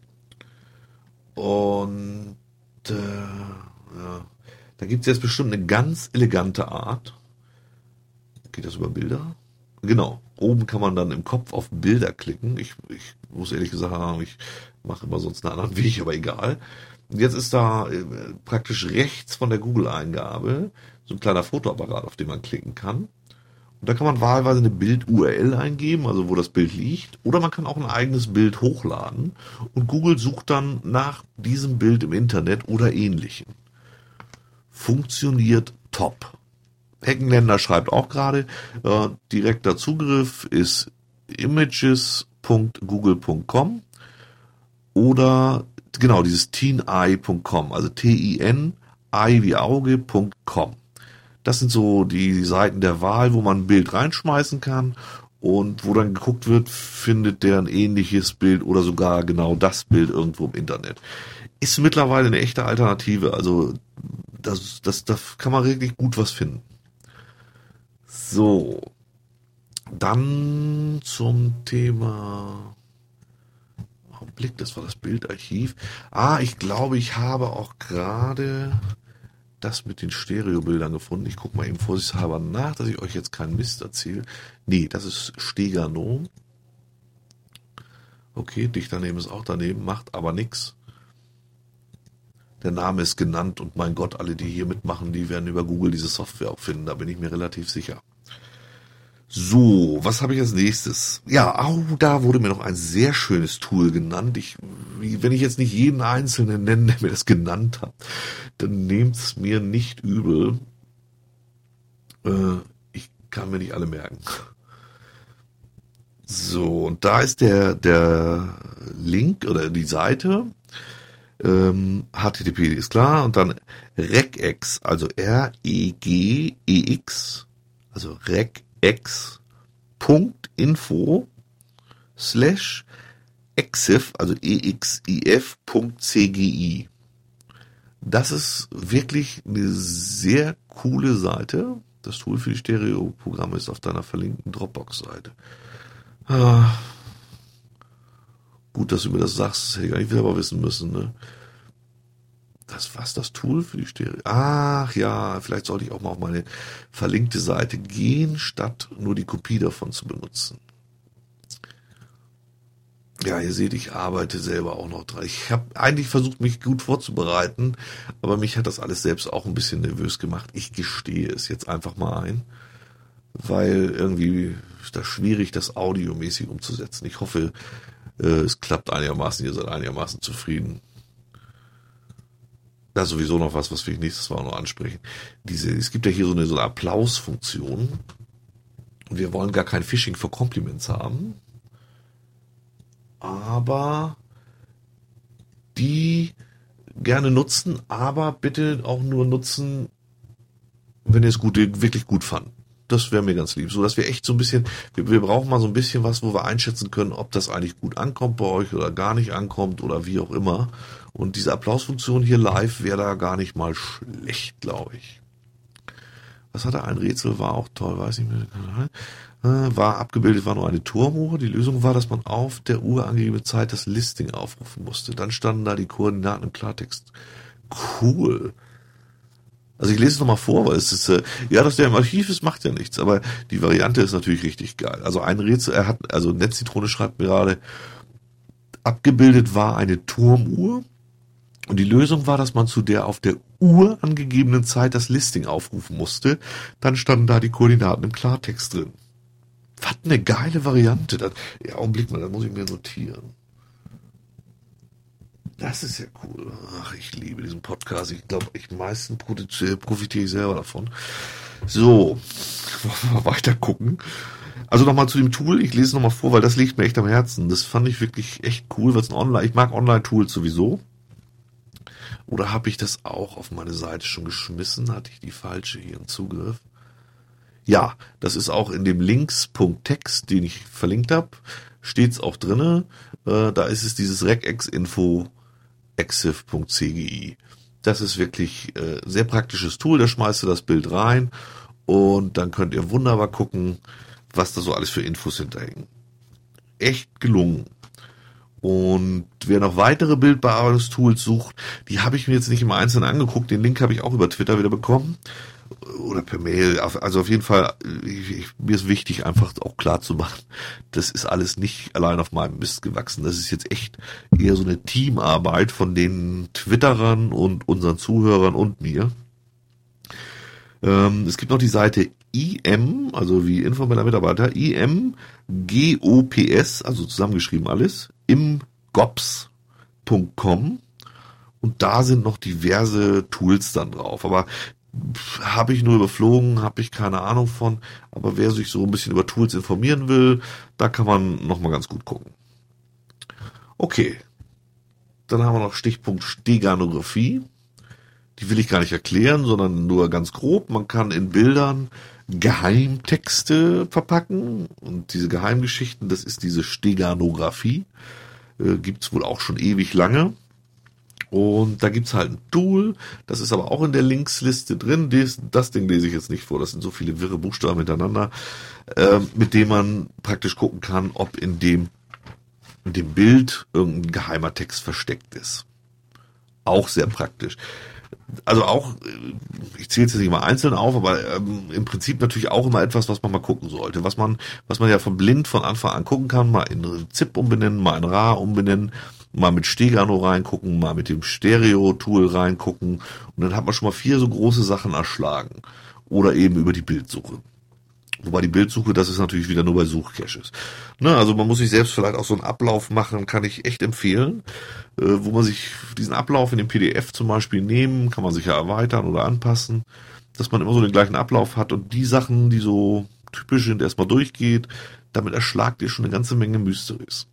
Und äh, ja, da gibt es jetzt bestimmt eine ganz elegante Art. Geht das über Bilder? Genau. Oben kann man dann im Kopf auf Bilder klicken. Ich, ich muss ehrlich gesagt sagen, ich mache immer sonst einen anderen Weg, aber egal. Und jetzt ist da äh, praktisch rechts von der Google-Eingabe so ein kleiner Fotoapparat, auf den man klicken kann. Und da kann man wahlweise eine Bild-U R L eingeben, also wo das Bild liegt. Oder man kann auch ein eigenes Bild hochladen. Und Google sucht dann nach diesem Bild im Internet oder ähnlichem. Funktioniert top. Heckenländer schreibt auch gerade, äh, direkter Zugriff ist images punkt google punkt com oder genau dieses tineye punkt com, also T I N, I wie Auge, .com. Das sind so die Seiten der Wahl, wo man ein Bild reinschmeißen kann und wo dann geguckt wird, findet der ein ähnliches Bild oder sogar genau das Bild irgendwo im Internet. Ist mittlerweile eine echte Alternative, also das, das, da kann man wirklich gut was finden. So, dann zum Thema Augenblick, das war das Bildarchiv. Ah, ich glaube, ich habe auch gerade das mit den Stereobildern gefunden. Ich gucke mal eben vorsichtshalber nach, dass ich euch jetzt keinen Mist erzähle. Nee, das ist Stegano. Okay, dicht daneben ist auch daneben, macht aber nix. Der Name ist genannt und mein Gott, alle, die hier mitmachen, die werden über Google diese Software auch finden, da bin ich mir relativ sicher. So, was habe ich als nächstes? Ja, au, da wurde mir noch ein sehr schönes Tool genannt. Ich, wenn ich jetzt nicht jeden Einzelnen nenne, der mir das genannt hat, dann nehmt's mir nicht übel. Äh, ich kann mir nicht alle merken. So, und da ist der, der Link oder die Seite. Ähm, H T T P ist klar. Und dann regex, also R E G E X, also regex.info slash exif, also E X I F Punkt C G I. Das ist wirklich eine sehr coole Seite. Das Tool für die Stereo-Programme ist auf deiner verlinkten Dropbox-Seite. Ah, gut, dass du mir das sagst, das hätte ich gar nicht selber wissen müssen, ne? Das war's, das Tool für die Stereo. Ach ja, vielleicht sollte ich auch mal auf meine verlinkte Seite gehen, statt nur die Kopie davon zu benutzen. Ja, ihr seht, ich arbeite selber auch noch dran. Ich habe eigentlich versucht, mich gut vorzubereiten, aber mich hat das alles selbst auch ein bisschen nervös gemacht. Ich gestehe es jetzt einfach mal ein, weil irgendwie ist das schwierig, das audiomäßig umzusetzen. Ich hoffe, es klappt einigermaßen, ihr seid einigermaßen zufrieden. Das ist sowieso noch was, was wir nächstes Mal noch ansprechen. Diese, es gibt ja hier so eine, so eine Applausfunktion. Und wir wollen gar kein Phishing for Compliments haben. Aber die gerne nutzen, aber bitte auch nur nutzen, wenn ihr es gut, wirklich gut fand. Das wäre mir ganz lieb. So, dass wir echt so ein bisschen, wir, wir brauchen mal so ein bisschen was, wo wir einschätzen können, ob das eigentlich gut ankommt bei euch oder gar nicht ankommt oder wie auch immer. Und diese Applausfunktion hier live wäre da gar nicht mal schlecht, glaube ich. Was hatte ein Rätsel, war auch toll, weiß ich nicht mehr. War abgebildet, war nur eine Turmuhr. Die Lösung war, dass man auf der Uhr angegebene Zeit das Listing aufrufen musste. Dann standen da die Koordinaten im Klartext. Cool. Also ich lese es nochmal vor, weil es ist, äh, ja, dass der im Archiv ist, macht ja nichts, aber die Variante ist natürlich richtig geil. Also ein Rätsel, er hat, also Netzzitrone schreibt mir gerade, abgebildet war eine Turmuhr und die Lösung war, dass man zu der auf der Uhr angegebenen Zeit das Listing aufrufen musste. Dann standen da die Koordinaten im Klartext drin. Was eine geile Variante. Das, ja, Augenblick mal, das muss ich mir notieren. Das ist ja cool. Ach, ich liebe diesen Podcast. Ich glaube, ich meistens profitiere ich selber davon. So, weiter gucken. Also nochmal zu dem Tool. Ich lese es nochmal vor, weil das liegt mir echt am Herzen. Das fand ich wirklich echt cool, weil es ein Online, ich mag Online-Tools sowieso. Oder habe ich das auch auf meine Seite schon geschmissen? Hatte ich die falsche hier im Zugriff? Ja, das ist auch in dem links.text, den ich verlinkt habe, steht es auch drinne. Äh, da ist es dieses regex-info exif.cgi. Das ist wirklich äh, sehr praktisches Tool. Da schmeißt du das Bild rein und dann könnt ihr wunderbar gucken, was da so alles für Infos hinterhängen. Echt gelungen. Und wer noch weitere Bildbearbeitungstools sucht, die habe ich mir jetzt nicht im Einzelnen angeguckt. Den Link habe ich auch über Twitter wieder bekommen. Oder per Mail. Also auf jeden Fall, ich, ich, mir ist wichtig, einfach auch klar zu machen, das ist alles nicht allein auf meinem Mist gewachsen. Das ist jetzt echt eher so eine Teamarbeit von den Twitterern und unseren Zuhörern und mir. Ähm, es gibt noch die Seite I M, also wie informeller Mitarbeiter, I M G O P S, also zusammengeschrieben alles, im gops punkt com und da sind noch diverse Tools dann drauf. Aber habe ich nur überflogen, habe ich keine Ahnung von, aber wer sich so ein bisschen über Tools informieren will, da kann man nochmal ganz gut gucken. Okay, dann haben wir noch Stichpunkt Steganographie. Die will ich gar nicht erklären, sondern nur ganz grob. Man kann in Bildern Geheimtexte verpacken und diese Geheimgeschichten, das ist diese Steganographie, äh, gibt's wohl auch schon ewig lange. Und da gibt's halt ein Tool, das ist aber auch in der Linksliste drin. Das, das Ding lese ich jetzt nicht vor, das sind so viele wirre Buchstaben hintereinander, äh, mit dem man praktisch gucken kann, ob in dem, in dem Bild irgendein geheimer Text versteckt ist. Auch sehr praktisch. Also auch, ich zähle es jetzt nicht mal einzeln auf, aber ähm, im Prinzip natürlich auch immer etwas, was man mal gucken sollte. Was man, was man ja von blind von Anfang an gucken kann, mal in ZIP umbenennen, mal in RA umbenennen, mal mit Stegano reingucken, mal mit dem Stereo-Tool reingucken und dann hat man schon mal vier so große Sachen erschlagen. Oder eben über die Bildsuche. Wobei die Bildsuche, das ist natürlich wieder nur bei Suchcaches. Ne, also man muss sich selbst vielleicht auch so einen Ablauf machen, kann ich echt empfehlen, äh, wo man sich diesen Ablauf in dem P D F zum Beispiel nehmen, kann man sich ja erweitern oder anpassen, dass man immer so den gleichen Ablauf hat und die Sachen, die so typisch sind, erstmal durchgeht, damit erschlagt ihr schon eine ganze Menge Mysteries.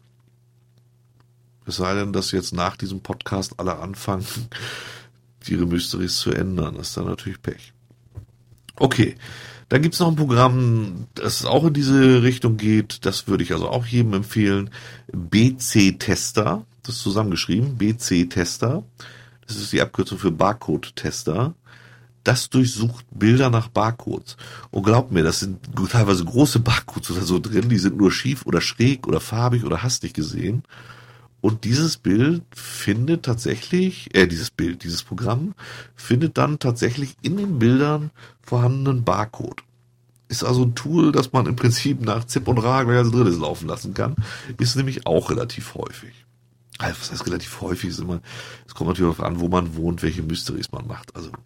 Es sei denn, dass jetzt nach diesem Podcast alle anfangen, ihre Mysteries zu ändern. Das ist dann natürlich Pech. Okay, dann gibt's noch ein Programm, das auch in diese Richtung geht. Das würde ich also auch jedem empfehlen. B C-Tester, das ist zusammengeschrieben. B C-Tester, das ist die Abkürzung für Barcode-Tester. Das durchsucht Bilder nach Barcodes. Und glaubt mir, das sind teilweise große Barcodes oder so drin. Die sind nur schief oder schräg oder farbig oder hastig gesehen. Und dieses Bild findet tatsächlich, äh, dieses Bild, dieses Programm findet dann tatsächlich in den Bildern vorhandenen Barcode. Ist also ein Tool, das man im Prinzip nach ZIP und RA gleich als drittes laufen lassen kann. Ist nämlich auch relativ häufig. Also, was heißt relativ häufig? Ist immer, es kommt natürlich darauf an, wo man wohnt, welche Mysteries man macht. Also,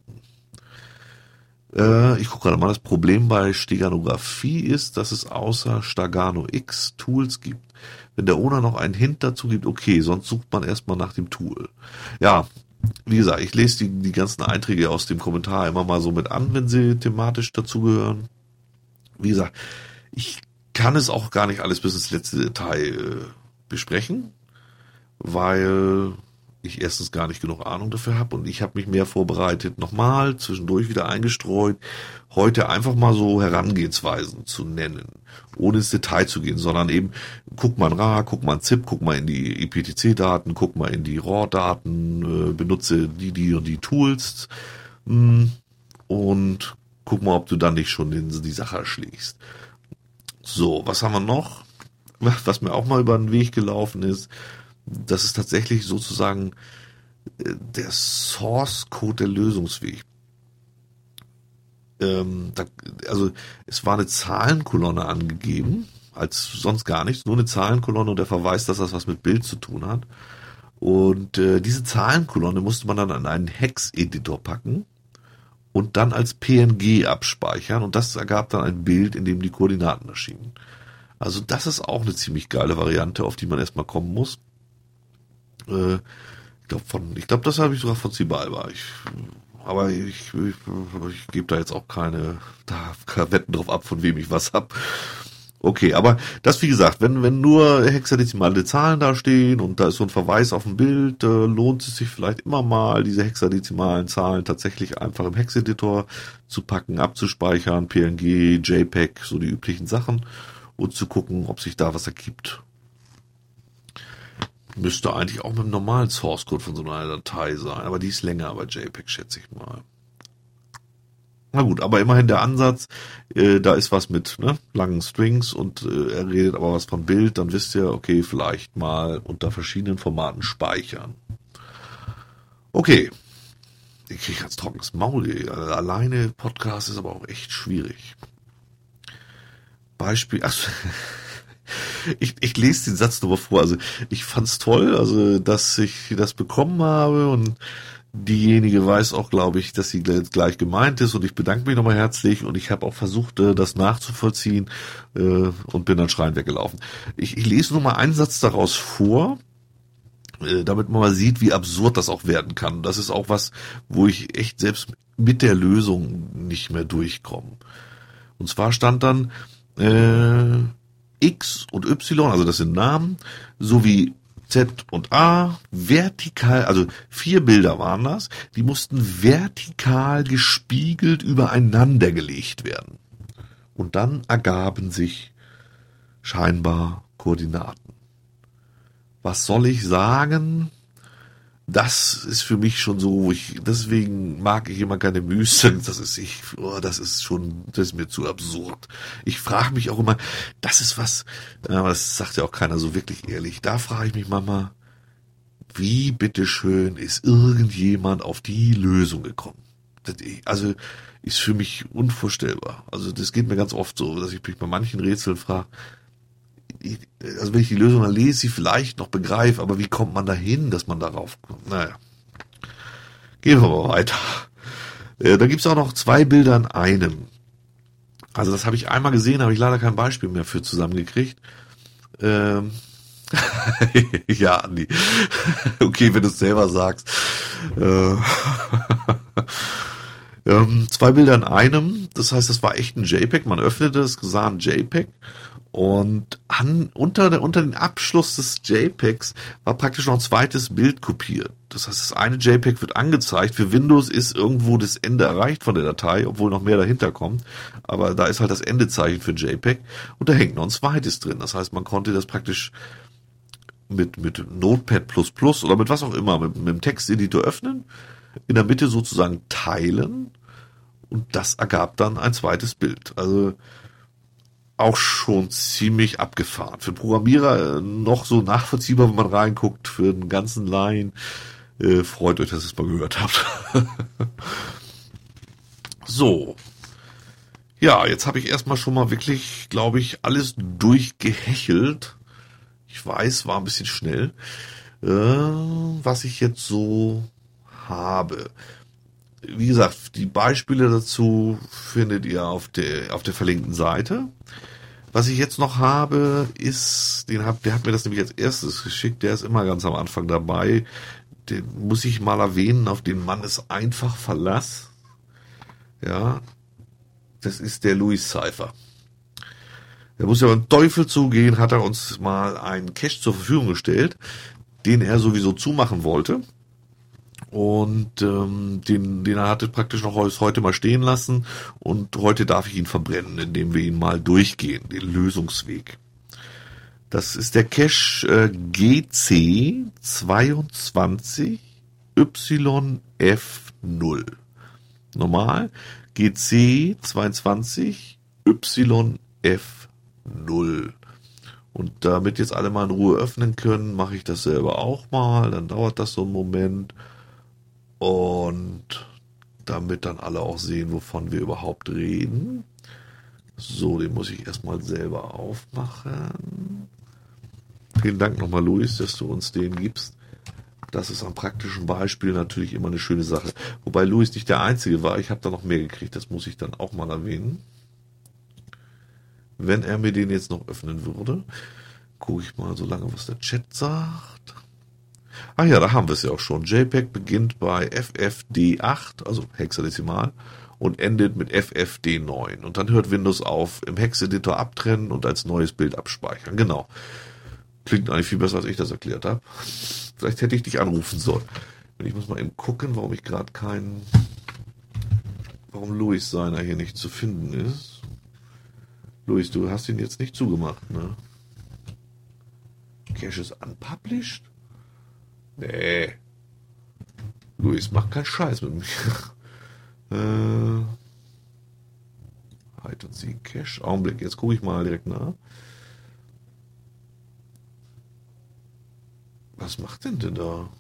äh, ich gucke gerade mal, das Problem bei Steganographie ist, dass es außer Stagano X Tools gibt. Wenn der Owner noch einen Hint dazu gibt, okay, sonst sucht man erstmal nach dem Tool. Ja, wie gesagt, ich lese die, die ganzen Einträge aus dem Kommentar immer mal so mit an, wenn sie thematisch dazugehören. Wie gesagt, ich kann es auch gar nicht alles bis ins letzte Detail äh, besprechen, weil ich erstens gar nicht genug Ahnung dafür habe und ich habe mich mehr vorbereitet, nochmal zwischendurch wieder eingestreut, heute einfach mal so Herangehensweisen zu nennen, ohne ins Detail zu gehen, sondern eben, guck mal in R A R, guck mal in Z I P, guck mal in die E P T C-Daten, guck mal in die R A W-Daten, äh, benutze die, die und die Tools mh, und guck mal, ob du dann nicht schon in die Sache erschlägst. So, was haben wir noch? Was mir auch mal über den Weg gelaufen ist, das ist tatsächlich sozusagen der Source Code, der Lösungsweg. Ähm, da, also es war eine Zahlenkolonne angegeben, als sonst gar nichts, nur eine Zahlenkolonne und der Verweis, dass das was mit Bild zu tun hat. Und äh, diese Zahlenkolonne musste man dann an einen Hex-Editor packen und dann als P N G abspeichern und das ergab dann ein Bild, in dem die Koordinaten erschienen. Also das ist auch eine ziemlich geile Variante, auf die man erstmal kommen muss. Äh, ich glaube, von, ich glaube, das habe ich sogar von Zibalba. Ich, aber ich, ich, ich gebe da jetzt auch keine, da Wetten drauf ab, von wem ich was hab. Okay, aber das, wie gesagt, wenn, wenn nur hexadezimale Zahlen da stehen und da ist so ein Verweis auf ein Bild, äh, lohnt es sich vielleicht immer mal, diese hexadezimalen Zahlen tatsächlich einfach im Hex-Editor zu packen, abzuspeichern, P N G, JPEG, so die üblichen Sachen und zu gucken, ob sich da was ergibt. Müsste eigentlich auch mit dem normalen Source Code von so einer Datei sein, aber die ist länger bei JPEG, schätze ich mal. Na gut, aber immerhin der Ansatz, äh, da ist was mit ne, langen Strings und äh, er redet aber was von Bild, dann wisst ihr, okay, vielleicht mal unter verschiedenen Formaten speichern. Okay, ich kriege ganz trockenes Maul, ey. Alleine Podcast ist aber auch echt schwierig. Beispiel, ach, Ich, ich lese den Satz nochmal vor. Also ich fand's toll, also dass ich das bekommen habe und diejenige weiß auch, glaube ich, dass sie gleich gemeint ist und ich bedanke mich nochmal herzlich und ich habe auch versucht, das nachzuvollziehen äh, und bin dann schreiend weggelaufen. Ich, ich lese nur mal einen Satz daraus vor, äh, damit man mal sieht, wie absurd das auch werden kann. Das ist auch was, wo ich echt selbst mit der Lösung nicht mehr durchkomme. Und zwar stand dann äh, X und Y, also das sind Namen, sowie Z und A, vertikal, also vier Bilder waren das, die mussten vertikal gespiegelt übereinander gelegt werden. Und dann ergaben sich scheinbar Koordinaten. Was soll ich sagen? Das ist für mich schon so, wo ich, deswegen mag ich immer keine Mysten. Das ist ich, oh, das ist schon, das ist mir zu absurd. Ich frage mich auch immer, das ist was, aber das sagt ja auch keiner so wirklich ehrlich. Da frage ich mich manchmal, wie bitteschön ist irgendjemand auf die Lösung gekommen? Das, also ist für mich unvorstellbar. Also das geht mir ganz oft so, dass ich mich bei manchen Rätseln frage, also wenn ich die Lösung dann lese, sie vielleicht noch begreife, aber wie kommt man dahin, dass man darauf kommt? Naja. Gehen wir mal weiter. Äh, da gibt es auch noch zwei Bilder in einem. Also das habe ich einmal gesehen, habe ich leider kein Beispiel mehr für zusammengekriegt. Ähm ja, Andi. Okay, wenn du es selber sagst. Äh ähm, zwei Bilder in einem, das heißt, das war echt ein JPEG. Man öffnete es, sah ein JPEG. Und an, unter, der, unter den Abschluss des JPEGs war praktisch noch ein zweites Bild kopiert. Das heißt, das eine JPEG wird angezeigt. Für Windows ist irgendwo das Ende erreicht von der Datei, obwohl noch mehr dahinter kommt. Aber da ist halt das Endezeichen für JPEG. Und da hängt noch ein zweites drin. Das heißt, man konnte das praktisch mit, mit Notepad plus plus oder mit was auch immer, mit, mit dem Texteditor öffnen, in der Mitte sozusagen teilen. Und das ergab dann ein zweites Bild. Also auch schon ziemlich abgefahren. Für Programmierer noch so nachvollziehbar, wenn man reinguckt. Für den ganzen Laien äh, freut euch, dass ihr es mal gehört habt. So. Ja, jetzt habe ich erstmal schon mal wirklich, glaube ich, alles durchgehechelt. Ich weiß, war ein bisschen schnell. Äh, was ich jetzt so habe. Wie gesagt, die Beispiele dazu findet ihr auf der, auf der verlinkten Seite. Was ich jetzt noch habe, ist, den hat, der hat mir das nämlich als erstes geschickt, der ist immer ganz am Anfang dabei. Den muss ich mal erwähnen, auf den Mann ist einfach Verlass. Ja, das ist der Louis Cypher. Der muss ja beim Teufel zugehen, hat er uns mal einen Cache zur Verfügung gestellt, den er sowieso zumachen wollte. Und ähm, den, den er hatte praktisch noch heute mal stehen lassen. Und heute darf ich ihn verbrennen, indem wir ihn mal durchgehen, den Lösungsweg. Das ist der Cache äh, G C zweiundzwanzig Y F null. Normal G C zweiundzwanzig Y F null. Und damit jetzt alle mal in Ruhe öffnen können, mache ich das selber auch mal. Dann dauert das so einen Moment. Und damit dann alle auch sehen, wovon wir überhaupt reden. So, den muss ich erstmal selber aufmachen. Vielen Dank nochmal, Luis, dass du uns den gibst. Das ist am praktischen Beispiel natürlich immer eine schöne Sache. Wobei Luis nicht der Einzige war. Ich habe da noch mehr gekriegt. Das muss ich dann auch mal erwähnen. Wenn er mir den jetzt noch öffnen würde, gucke ich mal so lange, was der Chat sagt. Ah ja, da haben wir es ja auch schon. JPEG beginnt bei F F D acht, also Hexadezimal, und endet mit F F D neun. Und dann hört Windows auf, im Hex-Editor abtrennen und als neues Bild abspeichern. Genau. Klingt eigentlich viel besser, als ich das erklärt habe. Vielleicht hätte ich dich anrufen sollen. Ich muss mal eben gucken, warum ich gerade keinen... Warum Luis seiner hier nicht zu finden ist. Luis, du hast ihn jetzt nicht zugemacht, ne? Cache ist unpublished? Nee. Luis, mach keinen Scheiß mit mir. äh... Hide and Seek Cache. Augenblick, jetzt gucke ich mal direkt nach. Was macht denn denn da?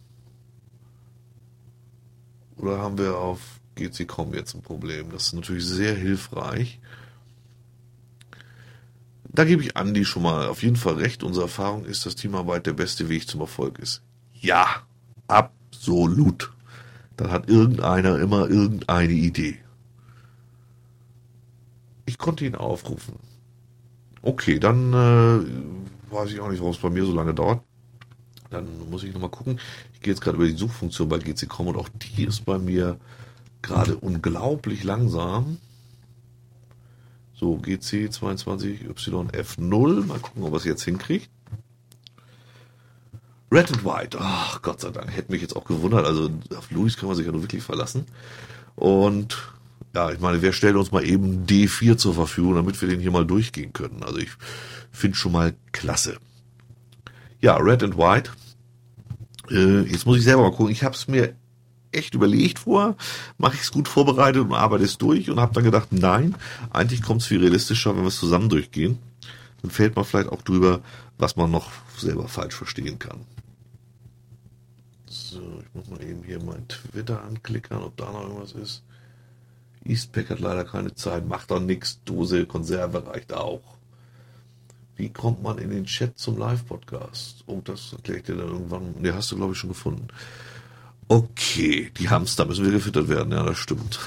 Oder haben wir auf G C Punkt com jetzt ein Problem? Das ist natürlich sehr hilfreich. Da gebe ich Andi schon mal auf jeden Fall recht. Unsere Erfahrung ist, dass Teamarbeit der beste Weg zum Erfolg ist. Ja, absolut. Dann hat irgendeiner immer irgendeine Idee. Ich konnte ihn aufrufen. Okay, dann äh, weiß ich auch nicht, warum es bei mir so lange dauert. Dann muss ich nochmal gucken. Ich gehe jetzt gerade über die Suchfunktion bei G C Punkt com und auch die ist bei mir gerade unglaublich langsam. So, G C zweiundzwanzig Y F null. Mal gucken, ob er es jetzt hinkriegt. Red and White. Ach, Gott sei Dank. Hätte mich jetzt auch gewundert. Also auf Luis kann man sich ja nur wirklich verlassen. Und ja, ich meine, wer stellt uns mal eben D vier zur Verfügung, damit wir den hier mal durchgehen können. Also ich finde schon mal klasse. Ja, Red and White. Äh, jetzt muss ich selber mal gucken. Ich habe es mir echt überlegt vor, mache ich es gut vorbereitet und arbeite es durch und habe dann gedacht, nein, eigentlich kommt es viel realistischer, wenn wir es zusammen durchgehen. Dann fällt man vielleicht auch drüber, was man noch selber falsch verstehen kann. So, ich muss mal eben hier mein Twitter anklickern, ob da noch irgendwas ist. Eastpack hat leider keine Zeit, macht doch nichts, Dose, Konserve reicht auch. Wie kommt man in den Chat zum Live-Podcast? Oh, das erkläre ich dir dann irgendwann. Ne, hast du, glaube ich, schon gefunden. Okay, die Hamster müssen wir gefüttert werden. Ja, das stimmt.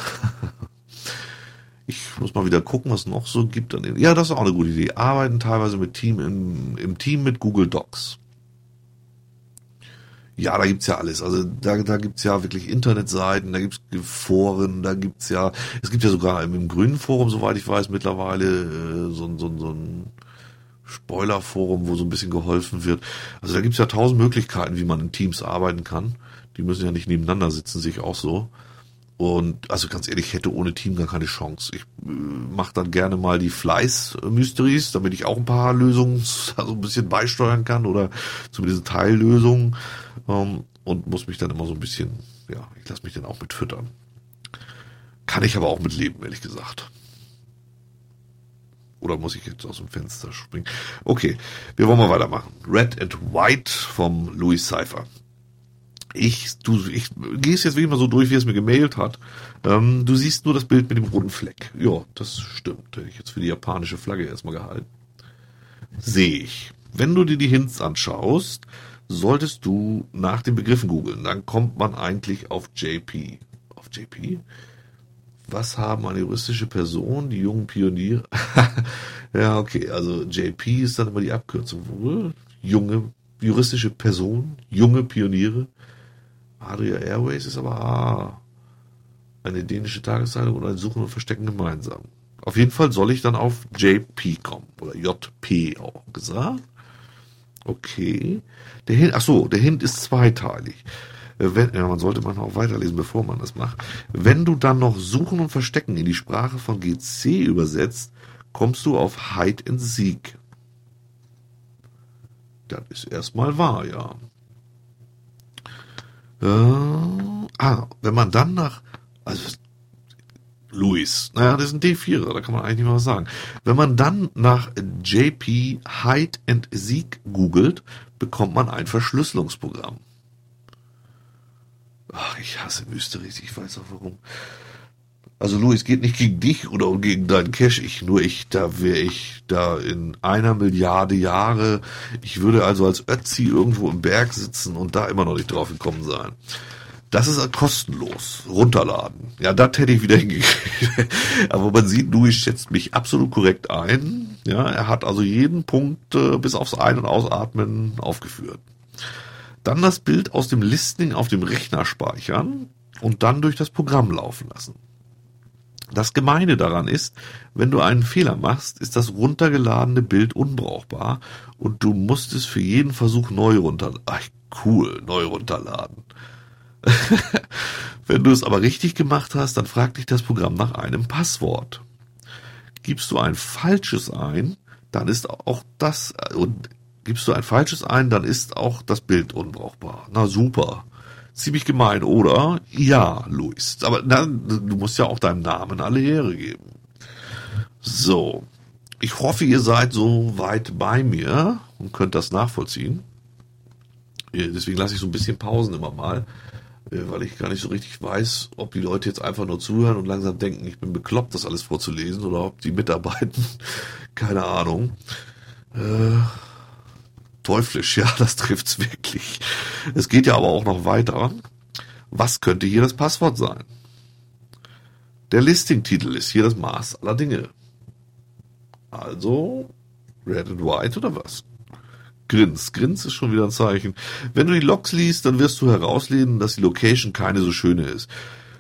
Ich muss mal wieder gucken, was es noch so gibt. Ja, das ist auch eine gute Idee. Arbeiten teilweise mit Team im, im Team mit Google Docs. Ja, da gibt's ja alles. Also da, da gibt's ja wirklich Internetseiten, da gibt's Foren, da gibt's ja, es gibt ja sogar im, im grünen Forum, soweit ich weiß, mittlerweile äh, so, so, so ein Spoilerforum, wo so ein bisschen geholfen wird. Also da gibt's ja tausend Möglichkeiten, wie man in Teams arbeiten kann. Die müssen ja nicht nebeneinander sitzen, sehe ich auch so. Und also ganz ehrlich, ich hätte ohne Team gar keine Chance. Ich äh, mache dann gerne mal die Fleiß-Mysteries, damit ich auch ein paar Lösungen also ein bisschen beisteuern kann oder zumindest Teillösungen ähm, und muss mich dann immer so ein bisschen, ja, ich lasse mich dann auch mit füttern. Kann ich aber auch mit leben, ehrlich gesagt. Oder muss ich jetzt aus dem Fenster springen? Okay, wir wollen mal weitermachen. Red and White vom Louis Cypher. Ich, du, ich gehe es jetzt wirklich mal so durch, wie er es mir gemailt hat. Ähm, du siehst nur das Bild mit dem roten Fleck. Ja, das stimmt. Hätte ich jetzt für die japanische Flagge erstmal gehalten. Sehe ich. Wenn du dir die Hints anschaust, solltest du nach den Begriffen googeln. Dann kommt man eigentlich auf J P. Auf J P? Was haben eine juristische Person, die jungen Pioniere? Ja, okay, also J P ist dann immer die Abkürzung wohl. Junge, juristische Person, junge Pioniere. Adria Airways ist aber ah, eine dänische Tageszeitung und ein Suchen und Verstecken gemeinsam. Auf jeden Fall soll ich dann auf J P kommen. Oder J P auch gesagt. Okay. Der Hint, ach so, der Hint ist zweiteilig. Äh, Wenn, ja, man sollte manchmal auch weiterlesen, bevor man das macht. Wenn du dann noch Suchen und Verstecken in die Sprache von G C übersetzt, kommst du auf Hide and Seek. Das ist erstmal wahr, ja. Äh, ah, wenn man dann nach, also Luis, naja, das ist ein D vierer, da kann man eigentlich nicht mehr was sagen. Wenn man dann nach J P Hide and Seek googelt, bekommt man ein Verschlüsselungsprogramm. Ach, ich hasse Mysteries, ich weiß auch warum. Also Luis, geht nicht gegen dich oder gegen deinen Cache, ich, nur ich, da wäre ich da in einer Milliarde Jahre, ich würde also als Ötzi irgendwo im Berg sitzen und da immer noch nicht drauf gekommen sein. Das ist kostenlos, runterladen. Ja, das hätte ich wieder hingekriegt. Aber man sieht, Luis schätzt mich absolut korrekt ein. Ja, er hat also jeden Punkt äh, bis aufs Ein- und Ausatmen aufgeführt. Dann das Bild aus dem Listening auf dem Rechner speichern und dann durch das Programm laufen lassen. Das Gemeine daran ist, wenn du einen Fehler machst, ist das runtergeladene Bild unbrauchbar und du musst es für jeden Versuch neu runterladen. Ach, cool, neu runterladen. Wenn du es aber richtig gemacht hast, dann fragt dich das Programm nach einem Passwort. Gibst du ein falsches ein, dann ist auch das, und gibst du ein falsches ein, dann ist auch das Bild unbrauchbar. Na super. Ziemlich gemein, oder? Ja, Luis. Aber na, du musst ja auch deinem Namen alle Ehre geben. So. Ich hoffe, ihr seid so weit bei mir und könnt das nachvollziehen. Deswegen lasse ich so ein bisschen Pausen immer mal, weil ich gar nicht so richtig weiß, ob die Leute jetzt einfach nur zuhören und langsam denken, ich bin bekloppt, das alles vorzulesen, oder ob die mitarbeiten. Keine Ahnung. Äh... Teuflisch, ja, das trifft's wirklich. Es geht ja aber auch noch weiter. Was könnte hier das Passwort sein? Der Listing-Titel ist hier das Maß aller Dinge. Also, Red and White oder was? Grins. Grins ist schon wieder ein Zeichen. Wenn du die Logs liest, dann wirst du herauslesen, dass die Location keine so schöne ist.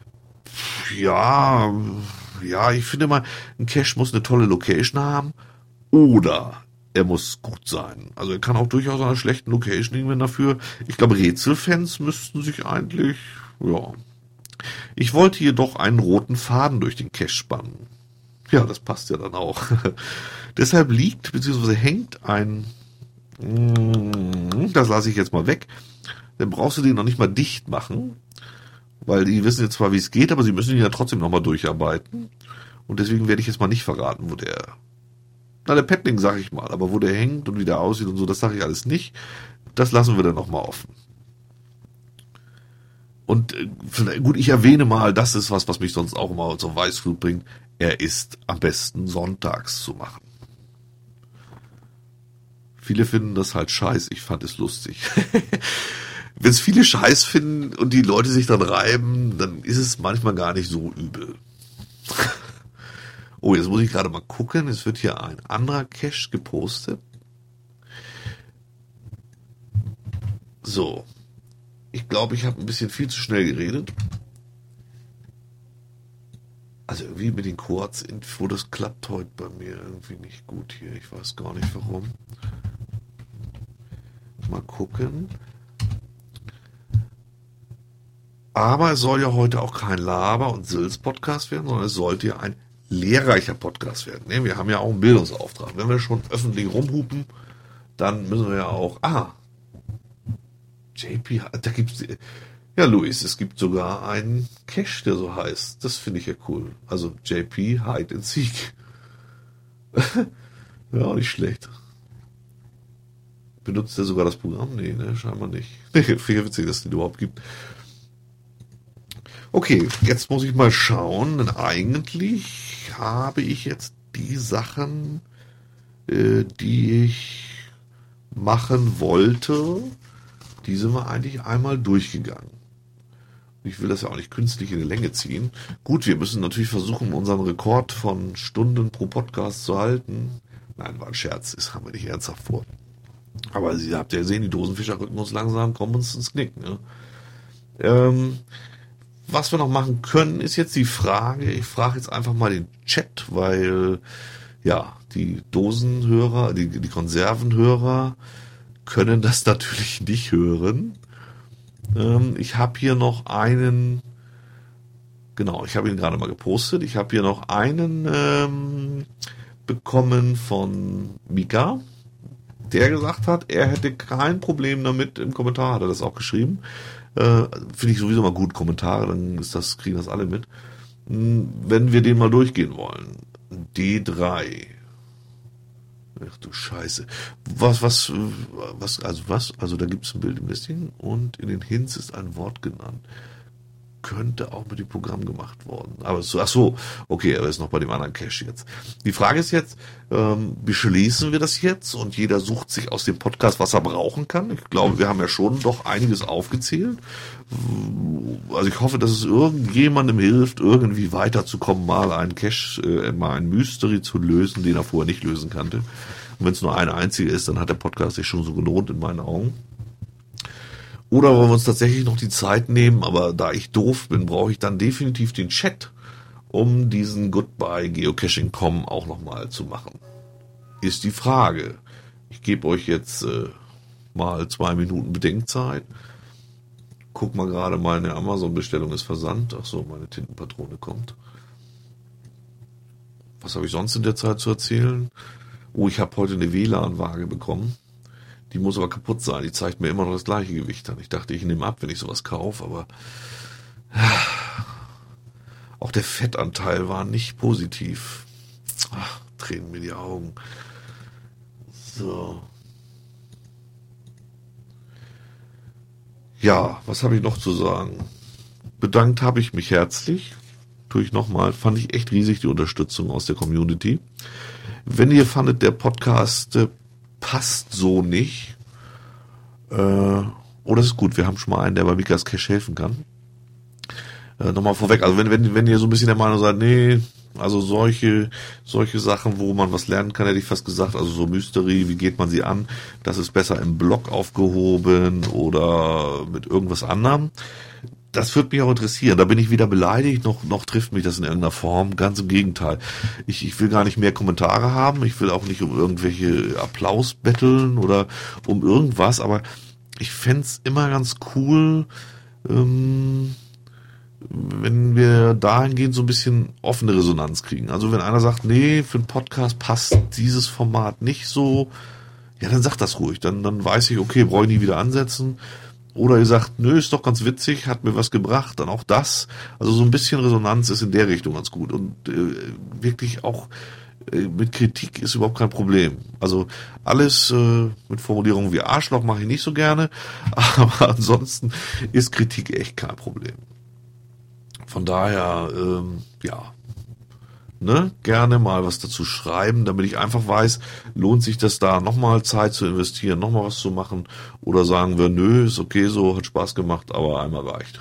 Ja, ja, ich finde mal, ein Cache muss eine tolle Location haben oder er muss gut sein. Also er kann auch durchaus an einer schlechten Location liegen, wenn dafür, ich glaube, Rätselfans müssten sich eigentlich, ja. Ich wollte jedoch einen roten Faden durch den Cache spannen. Ja, das passt ja dann auch. Deshalb liegt bzw. hängt ein, das lasse ich jetzt mal weg, dann brauchst du den noch nicht mal dicht machen, weil die wissen jetzt zwar, wie es geht, aber sie müssen ihn ja trotzdem nochmal durcharbeiten. Und deswegen werde ich jetzt mal nicht verraten, wo der, na, der Paddling sage ich mal, aber wo der hängt und wie der aussieht und so, das sage ich alles nicht. Das lassen wir dann nochmal offen. Und äh, gut, ich erwähne mal, das ist was, was mich sonst auch immer zur Weißglut bringt. Er ist am besten sonntags zu machen. Viele finden das halt scheiß, ich fand es lustig. Wenn es viele scheiß finden und die Leute sich dann reiben, dann ist es manchmal gar nicht so übel. Oh, jetzt muss ich gerade mal gucken. Es wird hier ein anderer Cache gepostet. So. Ich glaube, ich habe ein bisschen viel zu schnell geredet. Also irgendwie mit den Quartz-Info, das klappt heute bei mir irgendwie nicht gut hier. Ich weiß gar nicht warum. Mal gucken. Aber es soll ja heute auch kein Laber- und Sülz-Podcast werden, sondern es sollte ja ein lehrreicher Podcast werden. Wir haben ja auch einen Bildungsauftrag. Wenn wir schon öffentlich rumhupen, dann müssen wir ja auch... Ah, J P, da gibt's... Ja, Luis, es gibt sogar einen Cache, der so heißt. Das finde ich ja cool. Also J P, Hide and Seek. Ja, auch nicht schlecht. Benutzt er sogar das Programm? Nee, ne, scheinbar nicht. Nee, finde ich witzig, dass es den überhaupt gibt. Okay, jetzt muss ich mal schauen, denn eigentlich habe ich jetzt die Sachen, äh, die ich machen wollte, die sind wir eigentlich einmal durchgegangen. Ich will das ja auch nicht künstlich in die Länge ziehen. Gut, wir müssen natürlich versuchen, unseren Rekord von Stunden pro Podcast zu halten. Nein, war ein Scherz, das haben wir nicht ernsthaft vor. Aber Sie habt ja gesehen, die Dosenfischer rücken uns langsam, kommen uns ins Knick. Ne? Ähm, was wir noch machen können, ist jetzt die Frage, ich frage jetzt einfach mal den Chat, weil ja, die Dosenhörer, die, die Konservenhörer können das natürlich nicht hören. Ähm, ich habe hier noch einen, genau, ich habe ihn gerade mal gepostet. Ich habe hier noch einen ähm, bekommen von Mika, der gesagt hat, er hätte kein Problem damit. Im Kommentar hat er das auch geschrieben. Äh, Finde ich sowieso mal gut, Kommentare, dann ist das, kriegen das alle mit. Wenn wir den mal durchgehen wollen. D drei. Ach du Scheiße. Was, was, was, also was? Also da gibt es ein Bild im Listing und in den Hints ist ein Wort genannt. Könnte auch mit dem Programm gemacht worden. Aber so, ach so, okay, er ist noch bei dem anderen Cache jetzt. Die Frage ist jetzt, ähm, beschließen wir das jetzt und jeder sucht sich aus dem Podcast, was er brauchen kann? Ich glaube, wir haben ja schon doch einiges aufgezählt. Also ich hoffe, dass es irgendjemandem hilft, irgendwie weiterzukommen, mal einen Cache, äh, mal ein Mystery zu lösen, den er vorher nicht lösen kannte. Und wenn es nur eine einzige ist, dann hat der Podcast sich schon so gelohnt in meinen Augen. Oder wollen wir uns tatsächlich noch die Zeit nehmen, aber da ich doof bin, brauche ich dann definitiv den Chat, um diesen Goodbye Geocaching Punkt com auch nochmal zu machen. Ist die Frage. Ich gebe euch jetzt äh, mal zwei Minuten Bedenkzeit. Guck mal gerade, meine Amazon-Bestellung ist versandt. Ach so, meine Tintenpatrone kommt. Was habe ich sonst in der Zeit zu erzählen? Oh, ich habe heute eine W L A N-Waage bekommen. Die muss aber kaputt sein. Die zeigt mir immer noch das gleiche Gewicht an. Ich dachte, ich nehme ab, wenn ich sowas kaufe, aber auch der Fettanteil war nicht positiv. Ach, tränen mir die Augen. So. Ja, was habe ich noch zu sagen? Bedankt habe ich mich herzlich. Tue ich nochmal. Fand ich echt riesig, die Unterstützung aus der Community. Wenn ihr fandet, der Podcast äh, passt so nicht. Äh, oh, das ist gut. Wir haben schon mal einen, der bei Mikas Cache helfen kann. Äh, nochmal vorweg. Also wenn, wenn, wenn ihr so ein bisschen der Meinung seid, nee, also solche, solche Sachen, wo man was lernen kann, hätte ich fast gesagt, also so Mystery, wie geht man sie an? Das ist besser im Blog aufgehoben oder mit irgendwas anderem. Das würde mich auch interessieren. Da bin ich weder beleidigt, noch, noch trifft mich das in irgendeiner Form. Ganz im Gegenteil. Ich, ich will gar nicht mehr Kommentare haben. Ich will auch nicht um irgendwelche Applaus betteln oder um irgendwas. Aber ich fänd's immer ganz cool, ähm, wenn wir dahingehend so ein bisschen offene Resonanz kriegen. Also wenn einer sagt, nee, für einen Podcast passt dieses Format nicht so, ja, dann sagt das ruhig. Dann, dann weiß ich, okay, brauche ich nie wieder ansetzen. Oder ihr sagt, nö, ist doch ganz witzig, hat mir was gebracht, dann auch das. Also so ein bisschen Resonanz ist in der Richtung ganz gut. Und äh, wirklich auch äh, mit Kritik ist überhaupt kein Problem. Also alles äh, mit Formulierungen wie Arschloch mache ich nicht so gerne, aber ansonsten ist Kritik echt kein Problem. Von daher, ähm, ja, ne, gerne mal was dazu schreiben, damit ich einfach weiß, lohnt sich das da nochmal Zeit zu investieren, nochmal was zu machen, oder sagen wir, nö, ist okay so, hat Spaß gemacht, aber einmal reicht.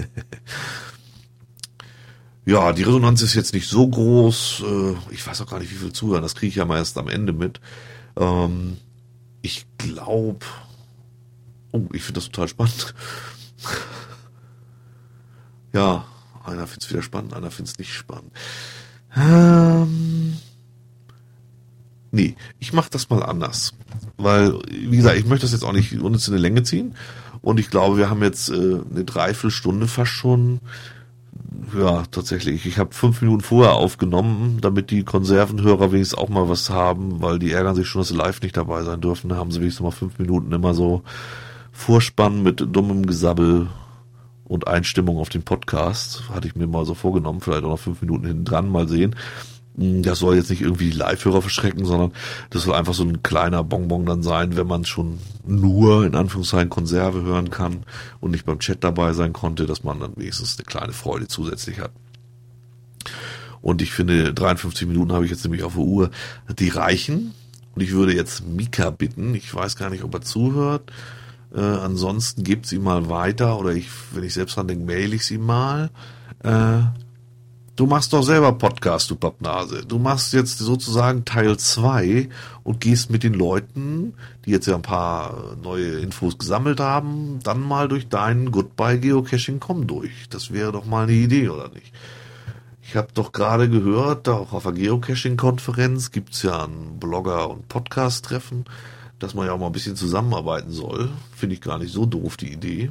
Ja, die Resonanz ist jetzt nicht so groß, ich weiß auch gar nicht, wie viel zuhören, das kriege ich ja mal erst am Ende mit. Ich glaube, oh, ich finde das total spannend. Ja, einer findet es wieder spannend, einer findet es nicht spannend. Ähm, nee, ich mache das mal anders. Weil, wie gesagt, ich möchte das jetzt auch nicht uns in die Länge ziehen. Und ich glaube, wir haben jetzt äh, eine Dreiviertelstunde fast schon. Ja, tatsächlich. Ich habe fünf Minuten vorher aufgenommen, damit die Konservenhörer wenigstens auch mal was haben, weil die ärgern sich schon, dass sie live nicht dabei sein dürfen. Da haben sie wenigstens mal fünf Minuten immer so Vorspann mit dummem Gesabbel und Einstimmung auf den Podcast. Hatte ich mir mal so vorgenommen, vielleicht auch noch fünf Minuten hinten dran, mal sehen. Das soll jetzt nicht irgendwie die Live-Hörer verschrecken, sondern das soll einfach so ein kleiner Bonbon dann sein, wenn man schon nur in Anführungszeichen Konserve hören kann und nicht beim Chat dabei sein konnte, dass man dann wenigstens eine kleine Freude zusätzlich hat. Und ich finde, dreiundfünfzig Minuten habe ich jetzt nämlich auf der Uhr, die reichen. Und ich würde jetzt Mika bitten, ich weiß gar nicht, ob er zuhört, Äh, ansonsten gibt's ihm mal weiter, oder ich, wenn ich selbst dran denke, mail ich sie mal. Äh, du machst doch selber Podcast, du Pappnase. Du machst jetzt sozusagen Teil zwei und gehst mit den Leuten, die jetzt ja ein paar neue Infos gesammelt haben, dann mal durch deinen Goodbye Geocaching Punkt com durch. Das wäre doch mal eine Idee, oder nicht? Ich habe doch gerade gehört, da auch auf der Geocaching-Konferenz gibt's ja ein Blogger- und Podcast-Treffen. dass man ja auch mal ein bisschen zusammenarbeiten soll. Finde ich gar nicht so doof, die Idee.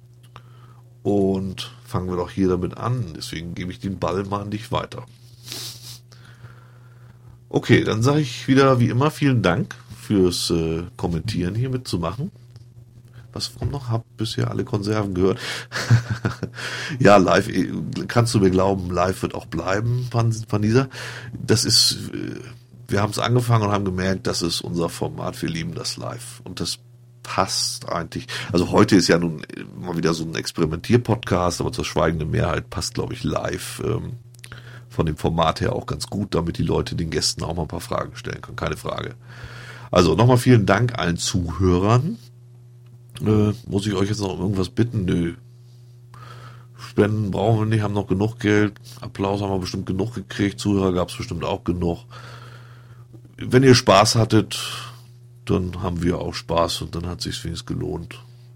Und fangen wir doch hier damit an. Deswegen gebe ich den Ball mal an dich weiter. Okay, dann sage ich wieder wie immer vielen Dank fürs äh, Kommentieren hier mitzumachen. Was kommt noch? Hab bisher alle Konserven gehört. Ja, live, kannst du mir glauben, live wird auch bleiben, Vanisa. Das ist, wir haben es angefangen und haben gemerkt, das ist unser Format, wir lieben das live. Und das passt eigentlich. Also heute ist ja nun mal wieder so ein Experimentier-Podcast, aber zur schweigenden Mehrheit passt, glaube ich, live ähm, von dem Format her auch ganz gut, damit die Leute den Gästen auch mal ein paar Fragen stellen können. Keine Frage. Also nochmal vielen Dank allen Zuhörern. Äh, muss ich euch jetzt noch um irgendwas bitten? Nö. Spenden brauchen wir nicht, haben noch genug Geld. Applaus haben wir bestimmt genug gekriegt. Zuhörer gab es bestimmt auch genug. Wenn ihr Spaß hattet, dann haben wir auch Spaß und dann hat es sich wenigstens gelohnt.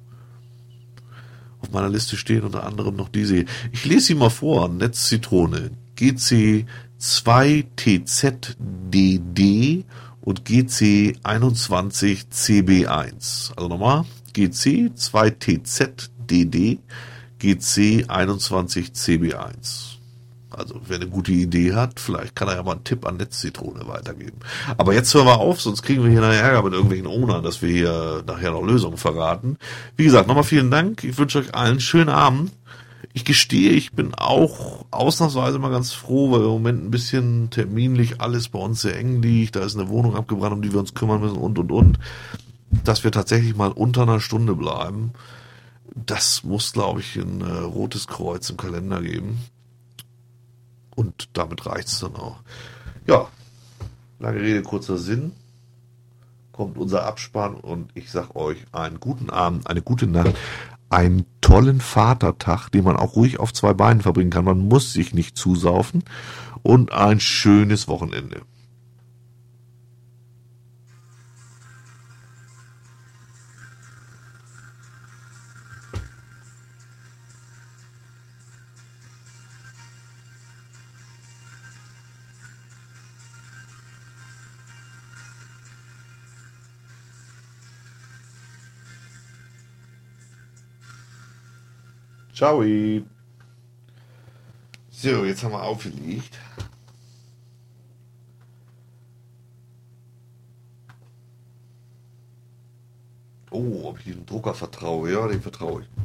Auf meiner Liste stehen unter anderem noch diese. Ich lese sie mal vor. Netz Zitrone. G C zwei T Z D D und G C einundzwanzig C B eins. Also nochmal. G C zwei T Z D D, G C einundzwanzig C B eins. Also wer eine gute Idee hat, vielleicht kann er ja mal einen Tipp an Netz-Zitrone weitergeben. Aber jetzt hören wir auf, sonst kriegen wir hier nachher Ärger mit irgendwelchen Ownern, dass wir hier nachher noch Lösungen verraten. Wie gesagt, nochmal vielen Dank. Ich wünsche euch allen einen schönen Abend. Ich gestehe, ich bin auch ausnahmsweise mal ganz froh, weil im Moment ein bisschen terminlich alles bei uns sehr eng liegt. Da ist eine Wohnung abgebrannt, um die wir uns kümmern müssen und, und, und. Dass wir tatsächlich mal unter einer Stunde bleiben, das muss, glaube ich, ein äh, rotes Kreuz im Kalender geben. Und damit reicht's dann auch. Ja, lange Rede, kurzer Sinn. Kommt unser Abspann und ich sag euch einen guten Abend, eine gute Nacht, einen tollen Vatertag, den man auch ruhig auf zwei Beinen verbringen kann. Man muss sich nicht zusaufen und ein schönes Wochenende. Ciao. So, jetzt haben wir aufgelegt. Oh, ob ich diesem Drucker vertraue? Ja, dem vertraue ich.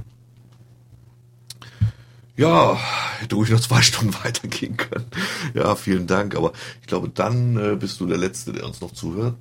Ja, hätte ruhig noch zwei Stunden weitergehen können. Ja, vielen Dank. Aber ich glaube, dann äh, bist du der Letzte, der uns noch zuhört.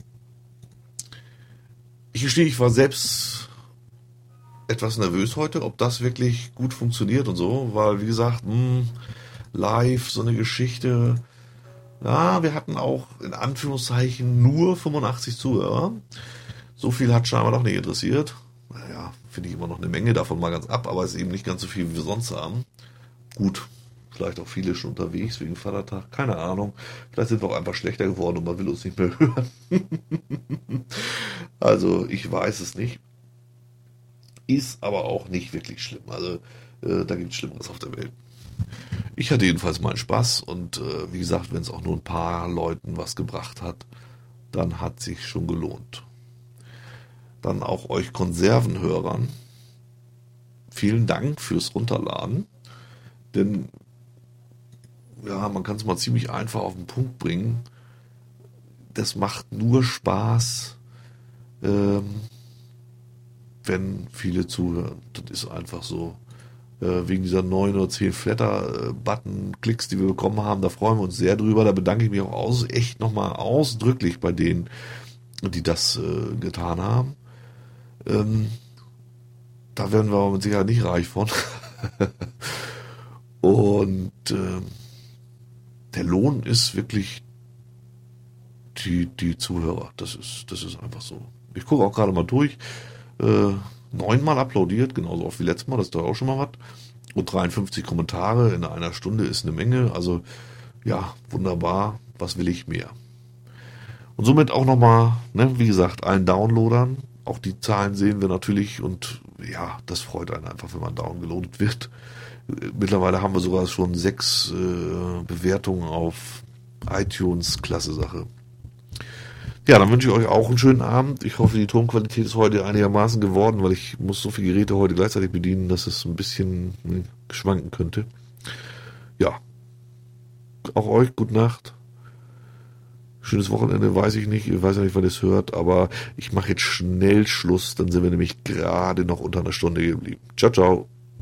Ich gestehe, ich war selbst etwas nervös heute, ob das wirklich gut funktioniert und so, weil, wie gesagt, mh, live, so eine Geschichte, ja, wir hatten auch in Anführungszeichen nur fünfundachtzig Zuhörer. So viel hat scheinbar noch nicht interessiert. Naja, finde ich immer noch eine Menge, davon mal ganz ab, aber es ist eben nicht ganz so viel, wie wir sonst haben. Gut, vielleicht auch viele schon unterwegs wegen Vatertag, keine Ahnung. Vielleicht sind wir auch einfach schlechter geworden und man will uns nicht mehr hören. Also, ich weiß es nicht. Ist aber auch nicht wirklich schlimm. Also äh, da gibt es Schlimmeres auf der Welt. Ich hatte jedenfalls meinen Spaß und äh, wie gesagt, wenn es auch nur ein paar Leuten was gebracht hat, dann hat sich schon gelohnt. Dann auch euch Konservenhörern vielen Dank fürs Runterladen, denn ja, man kann es mal ziemlich einfach auf den Punkt bringen. Das macht nur Spaß, ähm, wenn viele zuhören. Das ist einfach so. Äh, wegen dieser neun oder zehn Flatter-Button-Klicks, die wir bekommen haben, da freuen wir uns sehr drüber. Da bedanke ich mich auch aus, echt nochmal ausdrücklich bei denen, die das äh, getan haben. Ähm, da werden wir aber mit Sicherheit nicht reich von. Und äh, der Lohn ist wirklich die, die Zuhörer. Das ist, das ist einfach so. Ich gucke auch gerade mal durch. Äh, neunmal uploadiert, genauso oft wie letztes Mal, das ist doch auch schon mal was. Und dreiundfünfzig Kommentare in einer Stunde ist eine Menge. Also ja, wunderbar. Was will ich mehr? Und somit auch nochmal, ne, wie gesagt, allen Downloadern. Auch die Zahlen sehen wir natürlich und ja, das freut einen einfach, wenn man downgeloadet wird. Mittlerweile haben wir sogar schon sechs äh, Bewertungen auf iTunes. Klasse Sache. Ja, dann wünsche ich euch auch einen schönen Abend. Ich hoffe, die Tonqualität ist heute einigermaßen geworden, weil ich muss so viele Geräte heute gleichzeitig bedienen, dass es ein bisschen hm, schwanken könnte. Ja, auch euch gute Nacht. Schönes Wochenende, weiß ich nicht. Ich weiß ja nicht, wann ihr es hört, aber ich mache jetzt schnell Schluss. Dann sind wir nämlich gerade noch unter einer Stunde geblieben. Ciao, ciao.